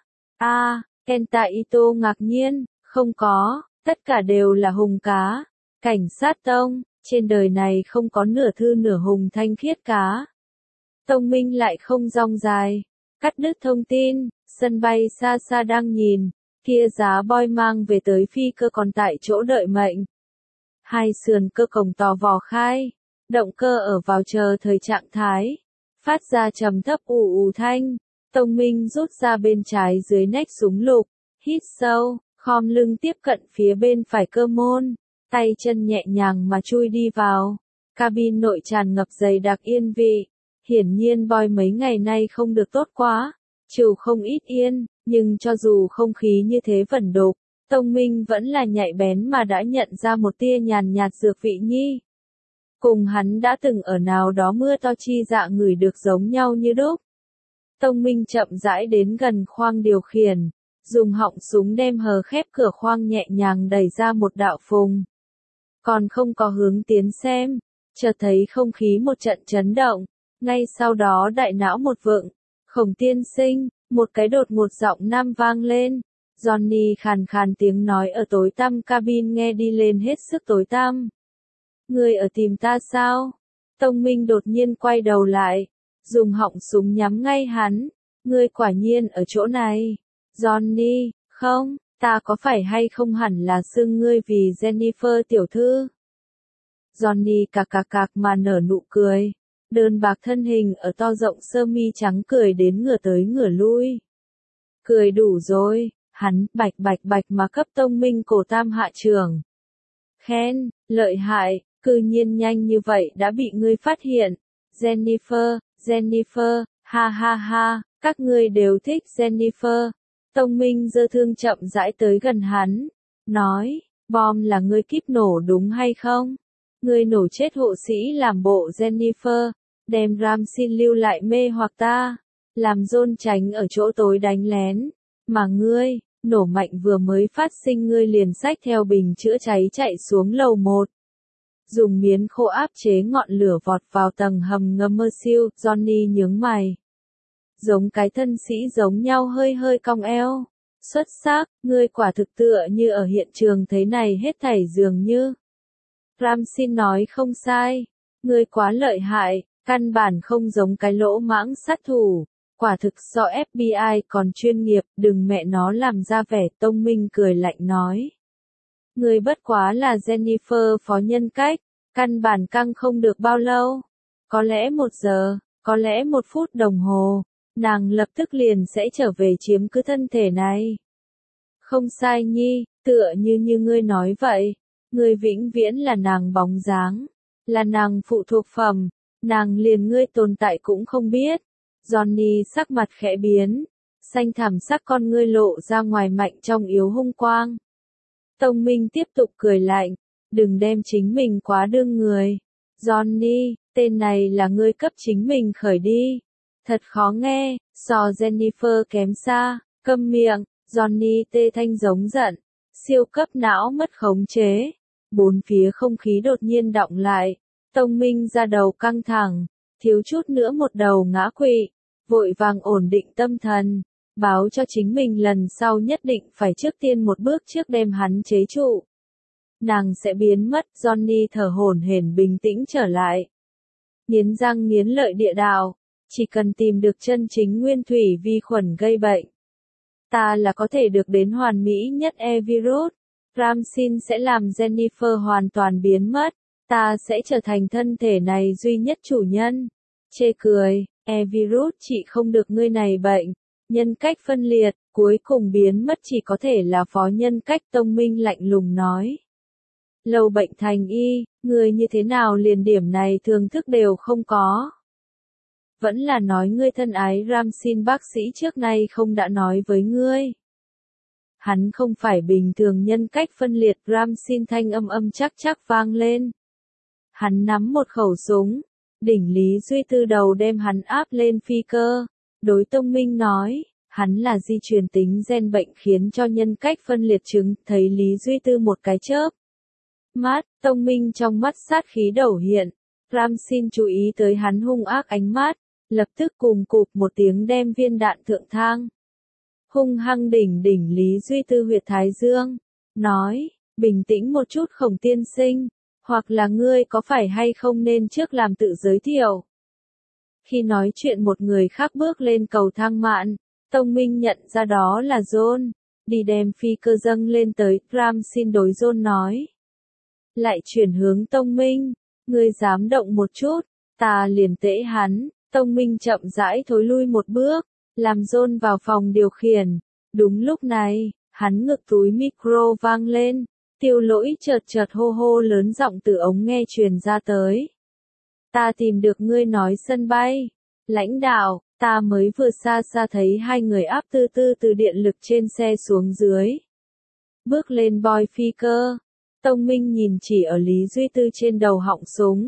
[SPEAKER 1] Kenta Ito ngạc nhiên, không có, tất cả đều là hùng cá. Cảnh sát Tông, trên đời này không có nửa thư nửa hùng thanh khiết cá. Tông Minh lại không rong dài, cắt đứt thông tin, sân bay xa xa đang nhìn, kia giá boy mang về tới phi cơ còn tại chỗ đợi mệnh. Hai sườn cơ cổng tò vò khai, động cơ ở vào chờ thời trạng thái, phát ra trầm thấp ù thanh. Tông Minh rút ra bên trái dưới nách súng lục, hít sâu, khom lưng tiếp cận phía bên phải cơ môn, tay chân nhẹ nhàng mà chui đi vào. Cabin nội tràn ngập dày đặc yên vị, hiển nhiên boy mấy ngày nay không được tốt quá, chịu không ít yên, nhưng cho dù không khí như thế vẩn đục, Tông Minh vẫn là nhạy bén mà đã nhận ra một tia nhàn nhạt dược vị nhi. Cùng hắn đã từng ở nào đó mưa to chi dạ ngửi được giống nhau như đúc. Tông Minh chậm rãi đến gần khoang điều khiển, dùng họng súng đem hờ khép cửa khoang nhẹ nhàng đẩy ra một đạo phùng. Còn không có hướng tiến xem, chợt thấy không khí một trận chấn động, ngay sau đó đại não một vựng. Khổng tiên sinh, một cái đột ngột giọng nam vang lên. Johnny khàn khàn tiếng nói ở tối tăm cabin nghe đi lên hết sức tối tăm. Ngươi ở tìm ta sao? Tông Minh đột nhiên quay đầu lại, dùng họng súng nhắm ngay hắn. Ngươi quả nhiên ở chỗ này. Johnny, không, ta có phải hay không hẳn là xưng ngươi vì Jennifer tiểu thư? Johnny cạc mà nở nụ cười. Đơn bạc thân hình ở to rộng sơ mi trắng cười đến ngửa tới ngửa lui. Cười đủ rồi, hắn bạch mà cấp Tông Minh cổ tam hạ trường. Khen, lợi hại, cư nhiên nhanh như vậy đã bị ngươi phát hiện. Jennifer, ha, các ngươi đều thích Jennifer. Tông Minh giơ thương chậm rãi tới gần hắn, nói, bom là ngươi kíp nổ đúng hay không? Ngươi nổ chết hộ sĩ làm bộ Jennifer, đem Ramsin lưu lại mê hoặc ta, làm John tránh ở chỗ tối đánh lén, mà ngươi, nổ mạnh vừa mới phát sinh ngươi liền xách theo bình chữa cháy chạy xuống lầu 1. Dùng miến khô áp chế ngọn lửa vọt vào tầng hầm ngầm mơ siêu. Johnny nhướng mày. Giống cái thân sĩ giống nhau hơi cong eo. Xuất sắc, ngươi quả thực tựa như ở hiện trường thấy này hết thảy dường như. Ramsin nói không sai, ngươi quá lợi hại, căn bản không giống cái lỗ mãng sát thủ, quả thực so FBI còn chuyên nghiệp, đừng mẹ nó làm ra vẻ. Tông Minh cười lạnh nói. Ngươi bất quá là Jennifer phó nhân cách, căn bản căng không được bao lâu, có lẽ 1 giờ, có lẽ 1 phút đồng hồ, nàng lập tức liền sẽ trở về chiếm cứ thân thể này. Không sai nhi, tựa như ngươi nói vậy. Ngươi vĩnh viễn là nàng bóng dáng, là nàng phụ thuộc phẩm, nàng liền ngươi tồn tại cũng không biết. Johnny sắc mặt khẽ biến, Xanh thẳm sắc con ngươi lộ ra ngoài mạnh trong yếu hung quang. Tông Minh tiếp tục cười lạnh, đừng đem chính mình quá đương người. Johnny, tên này là ngươi cấp chính mình khởi đi. Thật khó nghe, so Jennifer kém xa, câm miệng, Johnny tê thanh giống giận, siêu cấp não mất khống chế. Bốn phía không khí đột nhiên đọng lại, Tông Minh ra đầu căng thẳng, thiếu chút nữa một đầu ngã quỵ, vội vàng ổn định tâm thần, báo cho chính mình lần sau nhất định phải trước tiên một bước trước đem hắn chế trụ. Nàng sẽ biến mất, Johnny thở hổn hển bình tĩnh trở lại. Nghiến răng nghiến lợi địa đạo, chỉ cần tìm được chân chính nguyên thủy vi khuẩn gây bệnh. Ta là có thể được đến hoàn mỹ nhất E-virus. Ramsin sẽ làm Jennifer hoàn toàn biến mất. Ta sẽ trở thành thân thể này duy nhất chủ nhân. Chê cười, E-virus chỉ không được ngươi này bệnh. Nhân cách phân liệt, cuối cùng biến mất chỉ có thể là phó nhân cách. Tông Minh lạnh lùng nói. Lâu bệnh thành y, ngươi như thế nào liền điểm này thường thức đều không có. Vẫn là nói ngươi thân ái Ramsin bác sĩ trước nay không đã nói với ngươi. Hắn không phải bình thường nhân cách phân liệt, Ramsin thanh âm chắc chắc vang lên. Hắn nắm một khẩu súng, đỉnh Lý Duy Tư đầu đem hắn áp lên phi cơ. Đối Tông Minh nói, hắn là di truyền tính gen bệnh khiến cho nhân cách phân liệt chứng, thấy Lý Duy Tư một cái chớp mắt, Tông Minh trong mắt sát khí đầu hiện. Ramsin chú ý tới hắn hung ác ánh mắt, lập tức cùng cụp một tiếng đem viên đạn thượng thang. Hung hăng đỉnh Lý Duy Tư huyệt thái dương, nói, bình tĩnh một chút Khổng tiên sinh, hoặc là ngươi có phải hay không nên trước làm tự giới thiệu. Khi nói chuyện một người khác bước lên cầu thang mạn, Tông Minh nhận ra đó là John, đi đem phi cơ dâng lên tới, Ramsin đối John nói. Lại chuyển hướng Tông Minh, ngươi dám động một chút, ta liền tễ hắn. Tông Minh chậm rãi thối lui một bước, làm John vào phòng điều khiển. Đúng lúc này, hắn ngực túi micro vang lên, Tiêu Lỗi chợt hô hô lớn giọng từ ống nghe truyền ra tới. Ta tìm được ngươi nói sân bay. Lãnh đạo, ta mới vừa xa thấy hai người áp tư từ điện lực trên xe xuống dưới. Bước lên boy phi cơ. Tông Minh nhìn chỉ ở Lý Duy Tư trên đầu họng súng.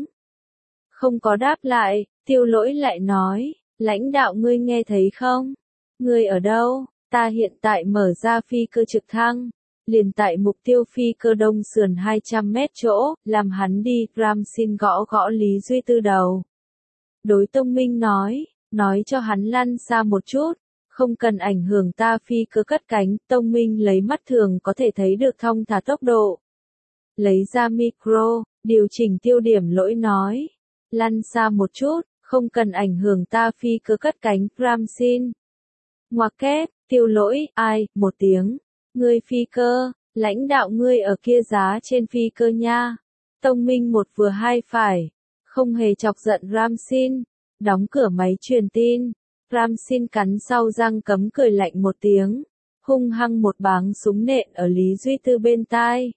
[SPEAKER 1] Không có đáp lại, Tiêu Lỗi lại nói, lãnh đạo ngươi nghe thấy không? Ngươi ở đâu? Ta hiện tại mở ra phi cơ trực thăng, liền tại mục tiêu phi cơ đông sườn 200 mét chỗ, làm hắn đi. Ramsin gõ Lý Duy Tư đầu. Đối Tông Minh nói cho hắn lăn xa một chút, không cần ảnh hưởng ta phi cơ cất cánh. Tông Minh lấy mắt thường có thể thấy được thong thả tốc độ. Lấy ra micro, điều chỉnh tiêu điểm Lỗi nói. Lăn xa một chút, không cần ảnh hưởng ta phi cơ cất cánh. Ramsin. Ngoặc kép, Tiêu Lỗi, ai, một tiếng. Ngươi phi cơ, lãnh đạo ngươi ở kia giá trên phi cơ nha. Tông Minh một vừa hai phải. Không hề chọc giận Ramsin. Đóng cửa máy truyền tin. Ramsin cắn sau răng cấm cười lạnh một tiếng. Hung hăng một báng súng nện ở Lý Duy Tư bên tai.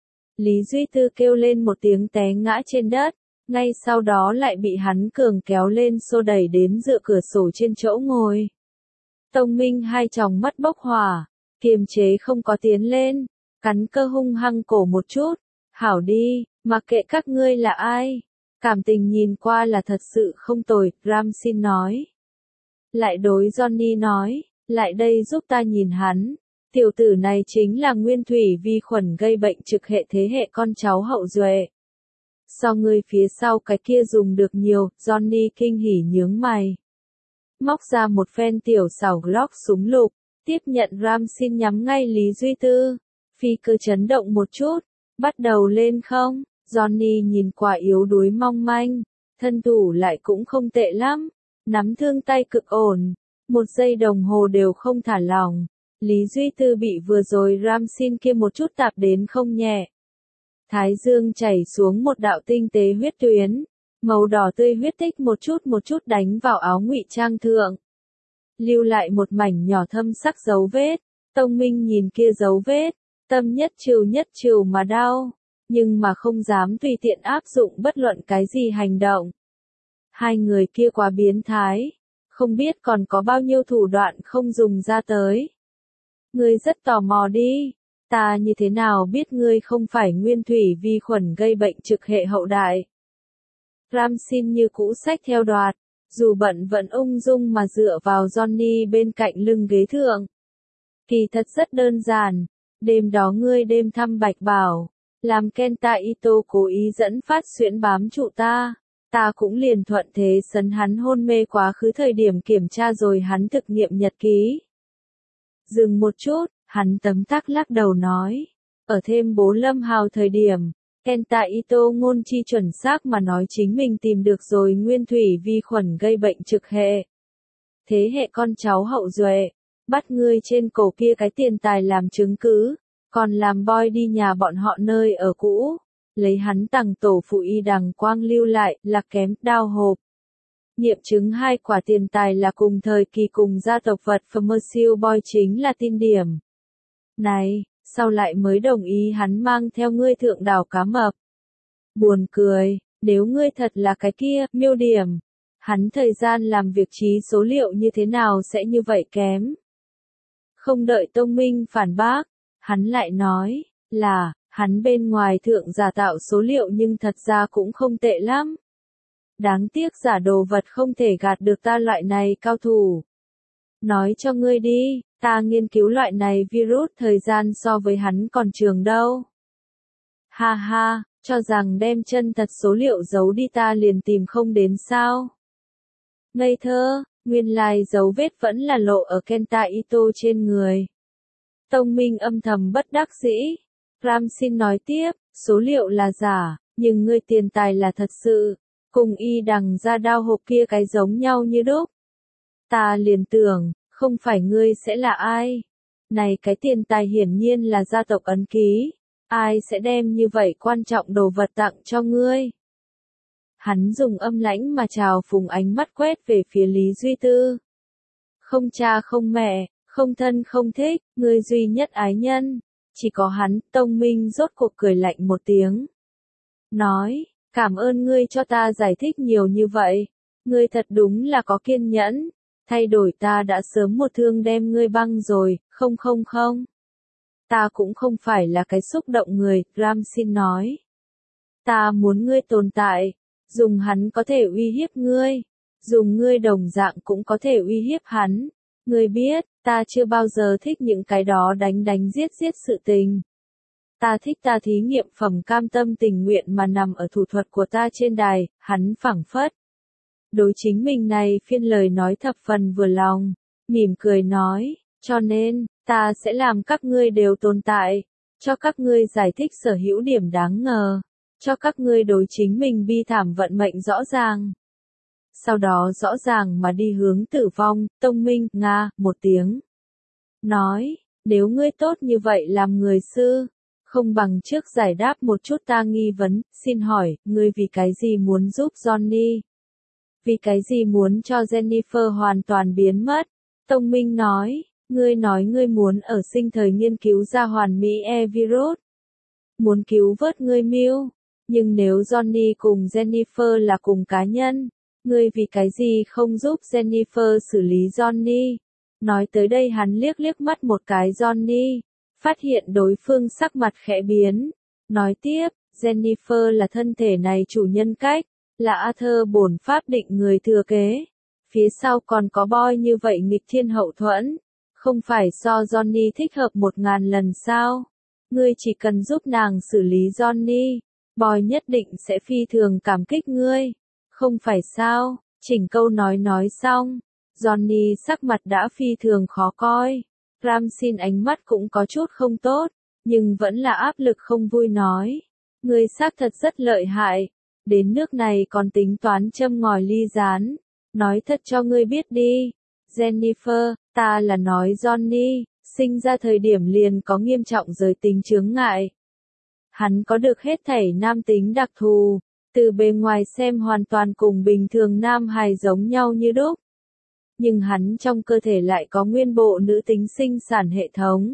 [SPEAKER 1] Lý Duy Tư kêu lên một tiếng té ngã trên đất. Ngay sau đó lại bị hắn cường kéo lên xô đẩy đến dựa cửa sổ trên chỗ ngồi. Tông Minh hai tròng mắt bốc hỏa, kiềm chế không có tiến lên, cắn cơ hung hăng cổ một chút. Hảo đi, mặc kệ các ngươi là ai. Cảm tình nhìn qua là thật sự không tồi, Ramsin nói. Lại đối Johnny nói, lại đây giúp ta nhìn hắn. Tiểu tử này chính là nguyên thủy vi khuẩn gây bệnh trực hệ thế hệ con cháu hậu duệ. So ngươi phía sau cái kia dùng được nhiều, Johnny kinh hỉ nhướng mày. Móc ra một phen tiểu xảo Glock súng lục, tiếp nhận Ramsin nhắm ngay Lý Duy Tư. Phi cơ chấn động một chút, bắt đầu lên không. Johnny nhìn quả yếu đuối mong manh, thân thủ lại cũng không tệ lắm, nắm thương tay cực ổn, một giây đồng hồ đều không thả lỏng. Lý Duy Tư bị vừa rồi Ramsin kia một chút tạp đến không nhẹ. Thái dương chảy xuống một đạo tinh tế huyết tuyến, màu đỏ tươi huyết tích một chút đánh vào áo ngụy trang thượng. Lưu lại một mảnh nhỏ thâm sắc dấu vết. Tông Minh nhìn kia dấu vết, tâm nhất trừ mà đau, nhưng mà không dám tùy tiện áp dụng bất luận cái gì hành động. Hai người kia quá biến thái, không biết còn có bao nhiêu thủ đoạn không dùng ra tới. Ngươi rất tò mò đi, ta như thế nào biết ngươi không phải nguyên thủy vi khuẩn gây bệnh trực hệ hậu đại. Ramsin như cũ xách theo đoạt, dù bận vẫn ung dung mà dựa vào Johnny bên cạnh lưng ghế thượng. Kỳ thật rất đơn giản, đêm đó ngươi đêm thăm Bạch Bảo, làm Kenta Ito cố ý dẫn phát xuyễn bám trụ ta. Ta cũng liền thuận thế sấn hắn hôn mê quá khứ thời điểm kiểm tra rồi hắn thực nghiệm nhật ký. Dừng một chút, hắn tấm tắc lắc đầu nói. Ở thêm bố Lâm Hào thời điểm, Kenta Ito ngôn chi chuẩn xác mà nói chính mình tìm được rồi nguyên thủy vi khuẩn gây bệnh trực hệ. Thế hệ con cháu hậu duệ, bắt ngươi trên cổ kia cái tiền tài làm chứng cứ, còn làm boy đi nhà bọn họ nơi ở cũ. Lấy hắn tặng tổ phụ y đằng quang lưu lại là kém đao hộp. Nghiệm chứng 2 quả tiền tài là cùng thời kỳ cùng gia tộc vật Commercial Boy chính là tin điểm. Này, sau lại mới đồng ý hắn mang theo ngươi thượng đảo cá mập. Buồn cười, nếu ngươi thật là cái kia, miêu điểm. Hắn thời gian làm việc trí số liệu như thế nào sẽ như vậy kém. Không đợi Tông Minh phản bác, hắn lại nói, là, hắn bên ngoài thượng giả tạo số liệu nhưng thật ra cũng không tệ lắm. Đáng tiếc giả đồ vật không thể gạt được ta loại này cao thủ. Nói cho ngươi đi, ta nghiên cứu loại này virus thời gian so với hắn còn trường đâu. Ha ha, cho rằng đem chân thật số liệu giấu đi ta liền tìm không đến sao. Ngây thơ, nguyên lai dấu vết vẫn là lộ ở Kenta Ito trên người. Tông Minh âm thầm bất đắc dĩ. Ramsin nói tiếp, số liệu là giả, nhưng ngươi tiền tài là thật sự, cùng y đằng ra đao hộp kia cái giống nhau như đúc. Ta liền tưởng, không phải ngươi sẽ là ai. Này cái tiền tài hiển nhiên là gia tộc ấn ký, ai sẽ đem như vậy quan trọng đồ vật tặng cho ngươi. Hắn dùng âm lãnh mà trào phùng ánh mắt quét về phía Lý Duy Tư. Không cha không mẹ, không thân không thích, ngươi duy nhất ái nhân. Chỉ có hắn, Tông Minh rốt cuộc cười lạnh một tiếng. Nói, cảm ơn ngươi cho ta giải thích nhiều như vậy. Ngươi thật đúng là có kiên nhẫn. Thay đổi ta đã sớm một thương đem ngươi băng rồi, không. Ta cũng không phải là cái xúc động người, Ramsin nói. Ta muốn ngươi tồn tại. Dùng hắn có thể uy hiếp ngươi. Dùng ngươi đồng dạng cũng có thể uy hiếp hắn. Ngươi biết, ta chưa bao giờ thích những cái đó đánh giết sự tình. Ta thích ta thí nghiệm phẩm cam tâm tình nguyện mà nằm ở thủ thuật của ta trên đài, hắn phảng phất. Đối chính mình này phiên lời nói thập phần vừa lòng, mỉm cười nói, cho nên, ta sẽ làm các ngươi đều tồn tại, cho các ngươi giải thích sở hữu điểm đáng ngờ, cho các ngươi đối chính mình bi thảm vận mệnh rõ ràng. Sau đó rõ ràng mà đi hướng tử vong, Tông Minh, Nga, một tiếng. Nói, nếu ngươi tốt như vậy làm người sư, không bằng trước giải đáp một chút ta nghi vấn, xin hỏi, ngươi vì cái gì muốn giúp Johnny? Vì cái gì muốn cho Jennifer hoàn toàn biến mất? Tông Minh nói ngươi muốn ở sinh thời nghiên cứu ra hoàn mỹ virus. Muốn cứu vớt ngươi Miu. Nhưng nếu Johnny cùng Jennifer là cùng cá nhân, ngươi vì cái gì không giúp Jennifer xử lý Johnny? Nói tới đây hắn liếc mắt một cái Johnny, phát hiện đối phương sắc mặt khẽ biến. Nói tiếp, Jennifer là thân thể này chủ nhân cách, là Arthur bổn pháp định người thừa kế. Phía sau còn có boy như vậy nghịch thiên hậu thuẫn. Không phải so Johnny thích hợp 1000 lần sao? Ngươi chỉ cần giúp nàng xử lý Johnny, boy nhất định sẽ phi thường cảm kích ngươi. Không phải sao? Chỉnh câu nói xong. Johnny sắc mặt đã phi thường khó coi. Ramsin ánh mắt cũng có chút không tốt, nhưng vẫn là áp lực không vui nói. Ngươi xác thật rất lợi hại. Đến nước này còn tính toán châm ngòi ly rán. Nói thật cho ngươi biết đi. Jennifer, ta là nói Johnny, sinh ra thời điểm liền có nghiêm trọng giới tính chướng ngại. Hắn có được hết thảy nam tính đặc thù, từ bề ngoài xem hoàn toàn cùng bình thường nam hài giống nhau như đúc. Nhưng hắn trong cơ thể lại có nguyên bộ nữ tính sinh sản hệ thống.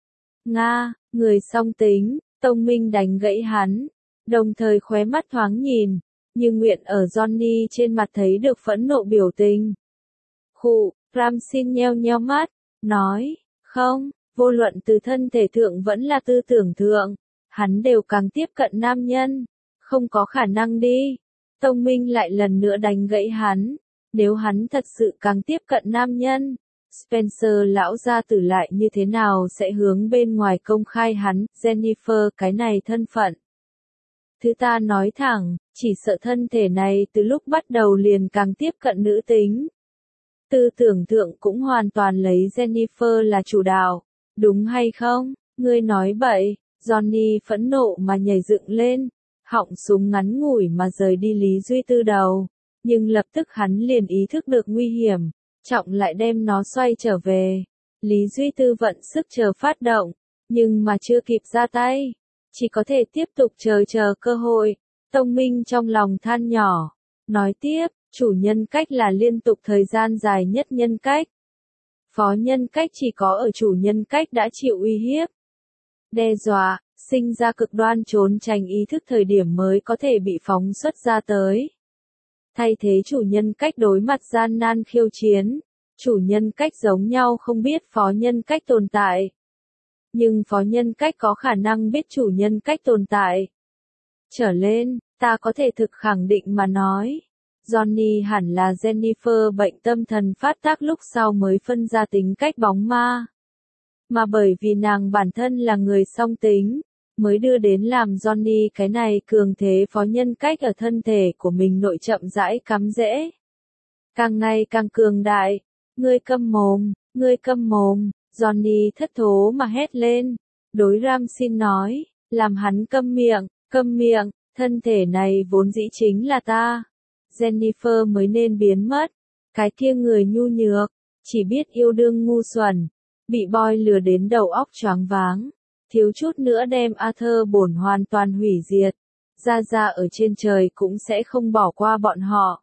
[SPEAKER 1] Nga, người song tính, Tông Minh đánh gãy hắn, đồng thời khóe mắt thoáng nhìn, như nguyện ở Johnny trên mặt thấy được phẫn nộ biểu tình. Khụ, Ramsin nheo nheo mắt, nói, không, vô luận từ thân thể thượng vẫn là tư tưởng thượng, hắn đều càng tiếp cận nam nhân, không có khả năng đi. Tông Minh lại lần nữa đánh gãy hắn, nếu hắn thật sự càng tiếp cận nam nhân, Spencer lão gia tử lại như thế nào sẽ hướng bên ngoài công khai hắn, Jennifer cái này thân phận. Thứ ta nói thẳng, chỉ sợ thân thể này từ lúc bắt đầu liền càng tiếp cận nữ tính. Tư tưởng thượng cũng hoàn toàn lấy Jennifer là chủ đạo, đúng hay không? Ngươi nói bậy, Johnny phẫn nộ mà nhảy dựng lên, họng súng ngắn ngủi mà rời đi Lý Duy Tư đầu, nhưng lập tức hắn liền ý thức được nguy hiểm, trọng lại đem nó xoay trở về. Lý Duy Tư vận sức chờ phát động, nhưng mà chưa kịp ra tay, chỉ có thể tiếp tục chờ cơ hội. Tông Minh trong lòng than nhỏ, nói tiếp, chủ nhân cách là liên tục thời gian dài nhất nhân cách. Phó nhân cách chỉ có ở chủ nhân cách đã chịu uy hiếp, đe dọa, sinh ra cực đoan trốn tránh ý thức thời điểm mới có thể bị phóng xuất ra tới. Thay thế chủ nhân cách đối mặt gian nan khiêu chiến, chủ nhân cách giống nhau không biết phó nhân cách tồn tại. Nhưng phó nhân cách có khả năng biết chủ nhân cách tồn tại. Trở lên, ta có thể thực khẳng định mà nói, Johnny hẳn là Jennifer bệnh tâm thần phát tác lúc sau mới phân ra tính cách bóng ma. Mà bởi vì nàng bản thân là người song tính, mới đưa đến làm Johnny cái này cường thế phó nhân cách ở thân thể của mình nội chậm rãi cắm rễ. Càng ngày càng cường đại, ngươi câm mồm, Johnny thất thố mà hét lên, đối Ramsin nói, làm hắn câm miệng, thân thể này vốn dĩ chính là ta. Jennifer mới nên biến mất, cái kia người nhu nhược, chỉ biết yêu đương ngu xuẩn, bị boy lừa đến đầu óc choáng váng, thiếu chút nữa đem Arthur bổn hoàn toàn hủy diệt, ra ở trên trời cũng sẽ không bỏ qua bọn họ.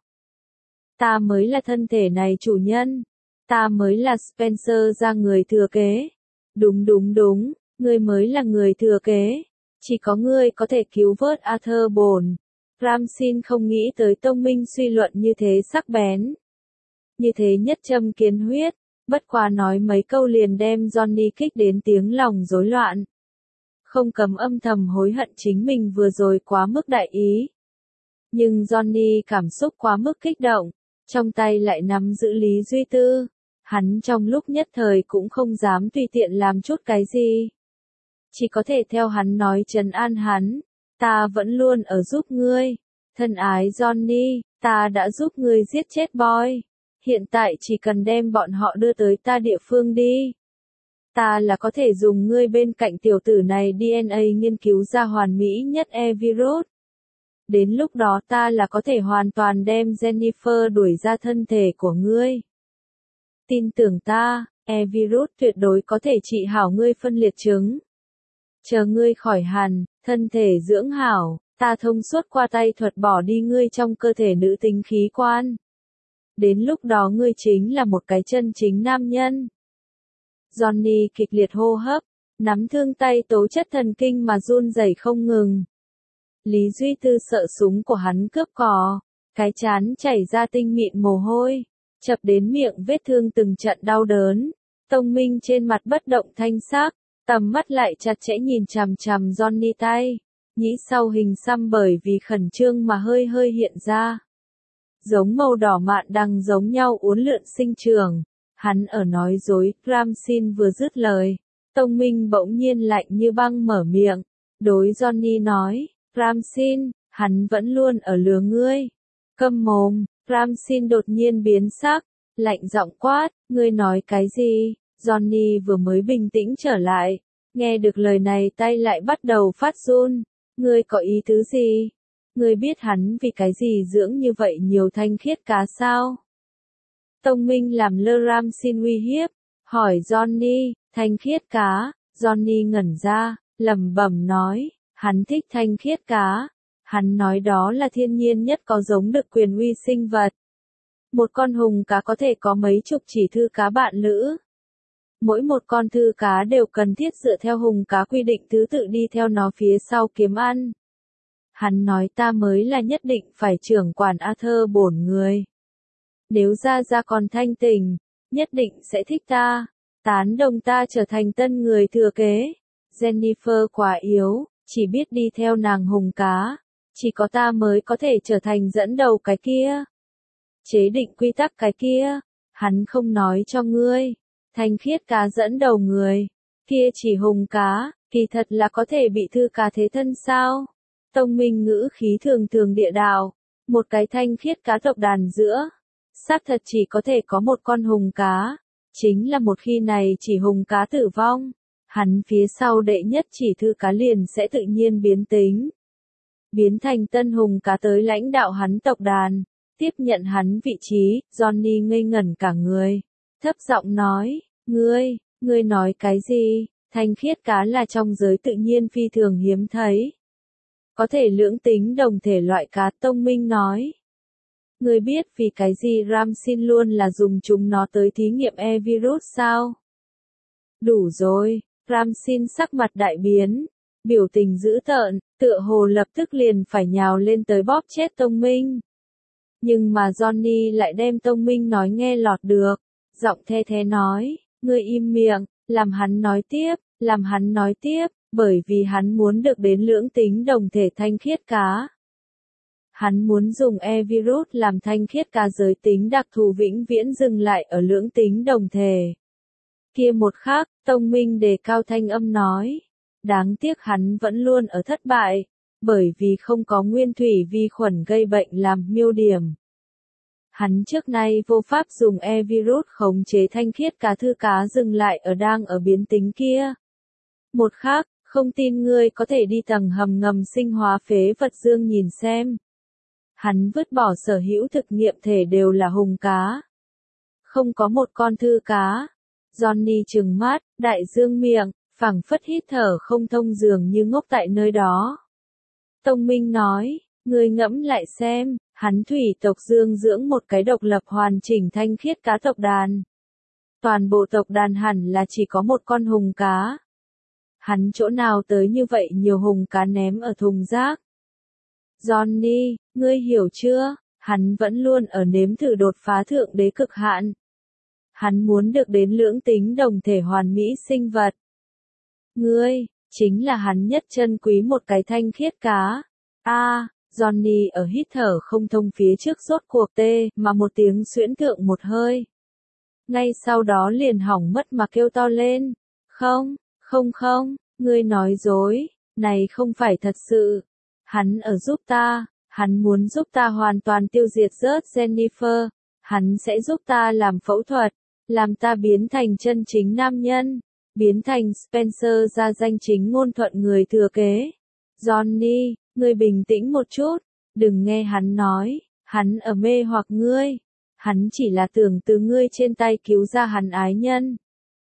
[SPEAKER 1] Ta mới là thân thể này chủ nhân, ta mới là Spencer ra người thừa kế. Đúng, ngươi mới là người thừa kế, chỉ có ngươi có thể cứu vớt Arthur bổn. Ramsin không nghĩ tới Tông Minh suy luận như thế sắc bén. Như thế nhất châm kiến huyết, bất quá nói mấy câu liền đem Johnny kích đến tiếng lòng rối loạn. Không cấm âm thầm hối hận chính mình vừa rồi quá mức đại ý. Nhưng Johnny cảm xúc quá mức kích động, trong tay lại nắm giữ Lý Duy Tư. Hắn trong lúc nhất thời cũng không dám tùy tiện làm chút cái gì. Chỉ có thể theo hắn nói trấn an hắn. Ta vẫn luôn ở giúp ngươi. Thân ái Johnny, ta đã giúp ngươi giết chết boy. Hiện tại chỉ cần đem bọn họ đưa tới ta địa phương đi. Ta là có thể dùng ngươi bên cạnh tiểu tử này DNA nghiên cứu ra hoàn mỹ nhất E-virus. Đến lúc đó ta là có thể hoàn toàn đem Jennifer đuổi ra thân thể của ngươi. Tin tưởng ta, E-virus tuyệt đối có thể trị hảo ngươi phân liệt chứng. Chờ ngươi khỏi hẳn, thân thể dưỡng hảo, ta thông suốt qua tay thuật bỏ đi ngươi trong cơ thể nữ tính khí quan. Đến lúc đó ngươi chính là một cái chân chính nam nhân. Johnny kịch liệt hô hấp, nắm thương tay tố chất thần kinh mà run rẩy không ngừng. Lý Duy Tư sợ súng của hắn cướp cò, cái chán chảy ra tinh mịn mồ hôi, chập đến miệng vết thương từng trận đau đớn. Tông Minh trên mặt bất động thanh sắc, tầm mắt lại chặt chẽ nhìn chằm chằm Johnny tay, nhĩ sau hình xăm bởi vì khẩn trương mà hơi hiện ra. Giống màu đỏ mạn đằng giống nhau uốn lượn sinh trưởng. Hắn ở nói dối, Ramsin vừa dứt lời. Tông Minh bỗng nhiên lạnh như băng mở miệng. Đối Johnny nói, Ramsin, hắn vẫn luôn ở lừa ngươi. Câm mồm, Ramsin đột nhiên biến sắc, lạnh giọng quát, ngươi nói cái gì? Johnny vừa mới bình tĩnh trở lại, nghe được lời này tay lại bắt đầu phát run. Ngươi có ý tứ gì? Ngươi biết hắn vì cái gì dưỡng như vậy nhiều thanh khiết cá sao? Tông Minh làm lơ Ramsin uy hiếp, hỏi Johnny, thanh khiết cá. Johnny ngẩn ra, lẩm bẩm nói, hắn thích thanh khiết cá. Hắn nói đó là thiên nhiên nhất có giống được quyền uy sinh vật. Một con hùng cá có thể có mấy chục chỉ thư cá bạn lữ. Mỗi một con thư cá đều cần thiết dựa theo hùng cá quy định thứ tự đi theo nó phía sau kiếm ăn. Hắn nói ta mới là nhất định phải trưởng quản Arthur bổn người. Nếu Gia Gia còn thanh tỉnh, nhất định sẽ thích ta, tán đồng ta trở thành tân người thừa kế. Jennifer quá yếu, chỉ biết đi theo nàng hùng cá, chỉ có ta mới có thể trở thành dẫn đầu cái kia. Chế định quy tắc cái kia, hắn không nói cho ngươi. Thanh khiết cá dẫn đầu người, kia chỉ hùng cá, kỳ thật là có thể bị thư cá thế thân sao? Tông Minh ngữ khí thường thường địa đạo, một cái thanh khiết cá tộc đàn giữa, xác thật chỉ có thể có một con hùng cá, chính là một khi này chỉ hùng cá tử vong, hắn phía sau đệ nhất chỉ thư cá liền sẽ tự nhiên biến tính. Biến thành tân hùng cá tới lãnh đạo hắn tộc đàn, tiếp nhận hắn vị trí. Johnny ngây ngẩn cả người, thấp giọng nói, ngươi nói cái gì? Thanh khiết cá là trong giới tự nhiên phi thường hiếm thấy. Có thể lưỡng tính đồng thể loại cá. Tông Minh nói. Ngươi biết vì cái gì Ramsin luôn là dùng chúng nó tới thí nghiệm e-virus sao? Đủ rồi, Ramsin sắc mặt đại biến, biểu tình dữ tợn, tựa hồ lập tức liền phải nhào lên tới bóp chết Tông Minh. Nhưng mà Johnny lại đem Tông Minh nói nghe lọt được, giọng the thế nói, ngươi im miệng, làm hắn nói tiếp, bởi vì hắn muốn được đến lưỡng tính đồng thể thanh khiết cá. Hắn muốn dùng e-virus làm thanh khiết cá giới tính đặc thù vĩnh viễn dừng lại ở lưỡng tính đồng thể. Kia một khắc, Tông Minh đề cao thanh âm nói, đáng tiếc hắn vẫn luôn ở thất bại, bởi vì không có nguyên thủy vi khuẩn gây bệnh làm miêu điểm. Hắn trước nay vô pháp dùng e-virus khống chế thanh khiết cá thư cá dừng lại ở đang ở biến tính kia. Một khác, không tin ngươi có thể đi tầng hầm ngầm sinh hóa phế vật dương nhìn xem. Hắn vứt bỏ sở hữu thực nghiệm thể đều là hùng cá. Không có một con thư cá. Johnny trừng mắt, đại dương miệng, phảng phất hít thở không thông dường như ngốc tại nơi đó. Tông Minh nói, ngươi ngẫm lại xem, hắn thủy tộc dương dưỡng một cái độc lập hoàn chỉnh thanh khiết cá tộc đàn. Toàn bộ tộc đàn hẳn là chỉ có một con hùng cá. Hắn chỗ nào tới như vậy nhiều hùng cá ném ở thùng rác. Johnny, ngươi hiểu chưa, hắn vẫn luôn ở nếm thử đột phá thượng đế cực hạn. Hắn muốn được đến lưỡng tính đồng thể hoàn mỹ sinh vật. Ngươi, chính là hắn nhất chân quý một cái thanh khiết cá. Johnny ở hít thở không thông phía trước rốt cuộc tê mà một tiếng xuyễn thượng một hơi. Ngay sau đó liền hỏng mất mà kêu to lên. Không, ngươi nói dối, này không phải thật sự. Hắn ở giúp ta, hắn muốn giúp ta hoàn toàn tiêu diệt rớt Jennifer, hắn sẽ giúp ta làm phẫu thuật, làm ta biến thành chân chính nam nhân, biến thành Spencer ra danh chính ngôn thuận người thừa kế. Johnny, ngươi bình tĩnh một chút, đừng nghe hắn nói, hắn ở mê hoặc ngươi, hắn chỉ là tưởng từ ngươi trên tay cứu ra hắn ái nhân.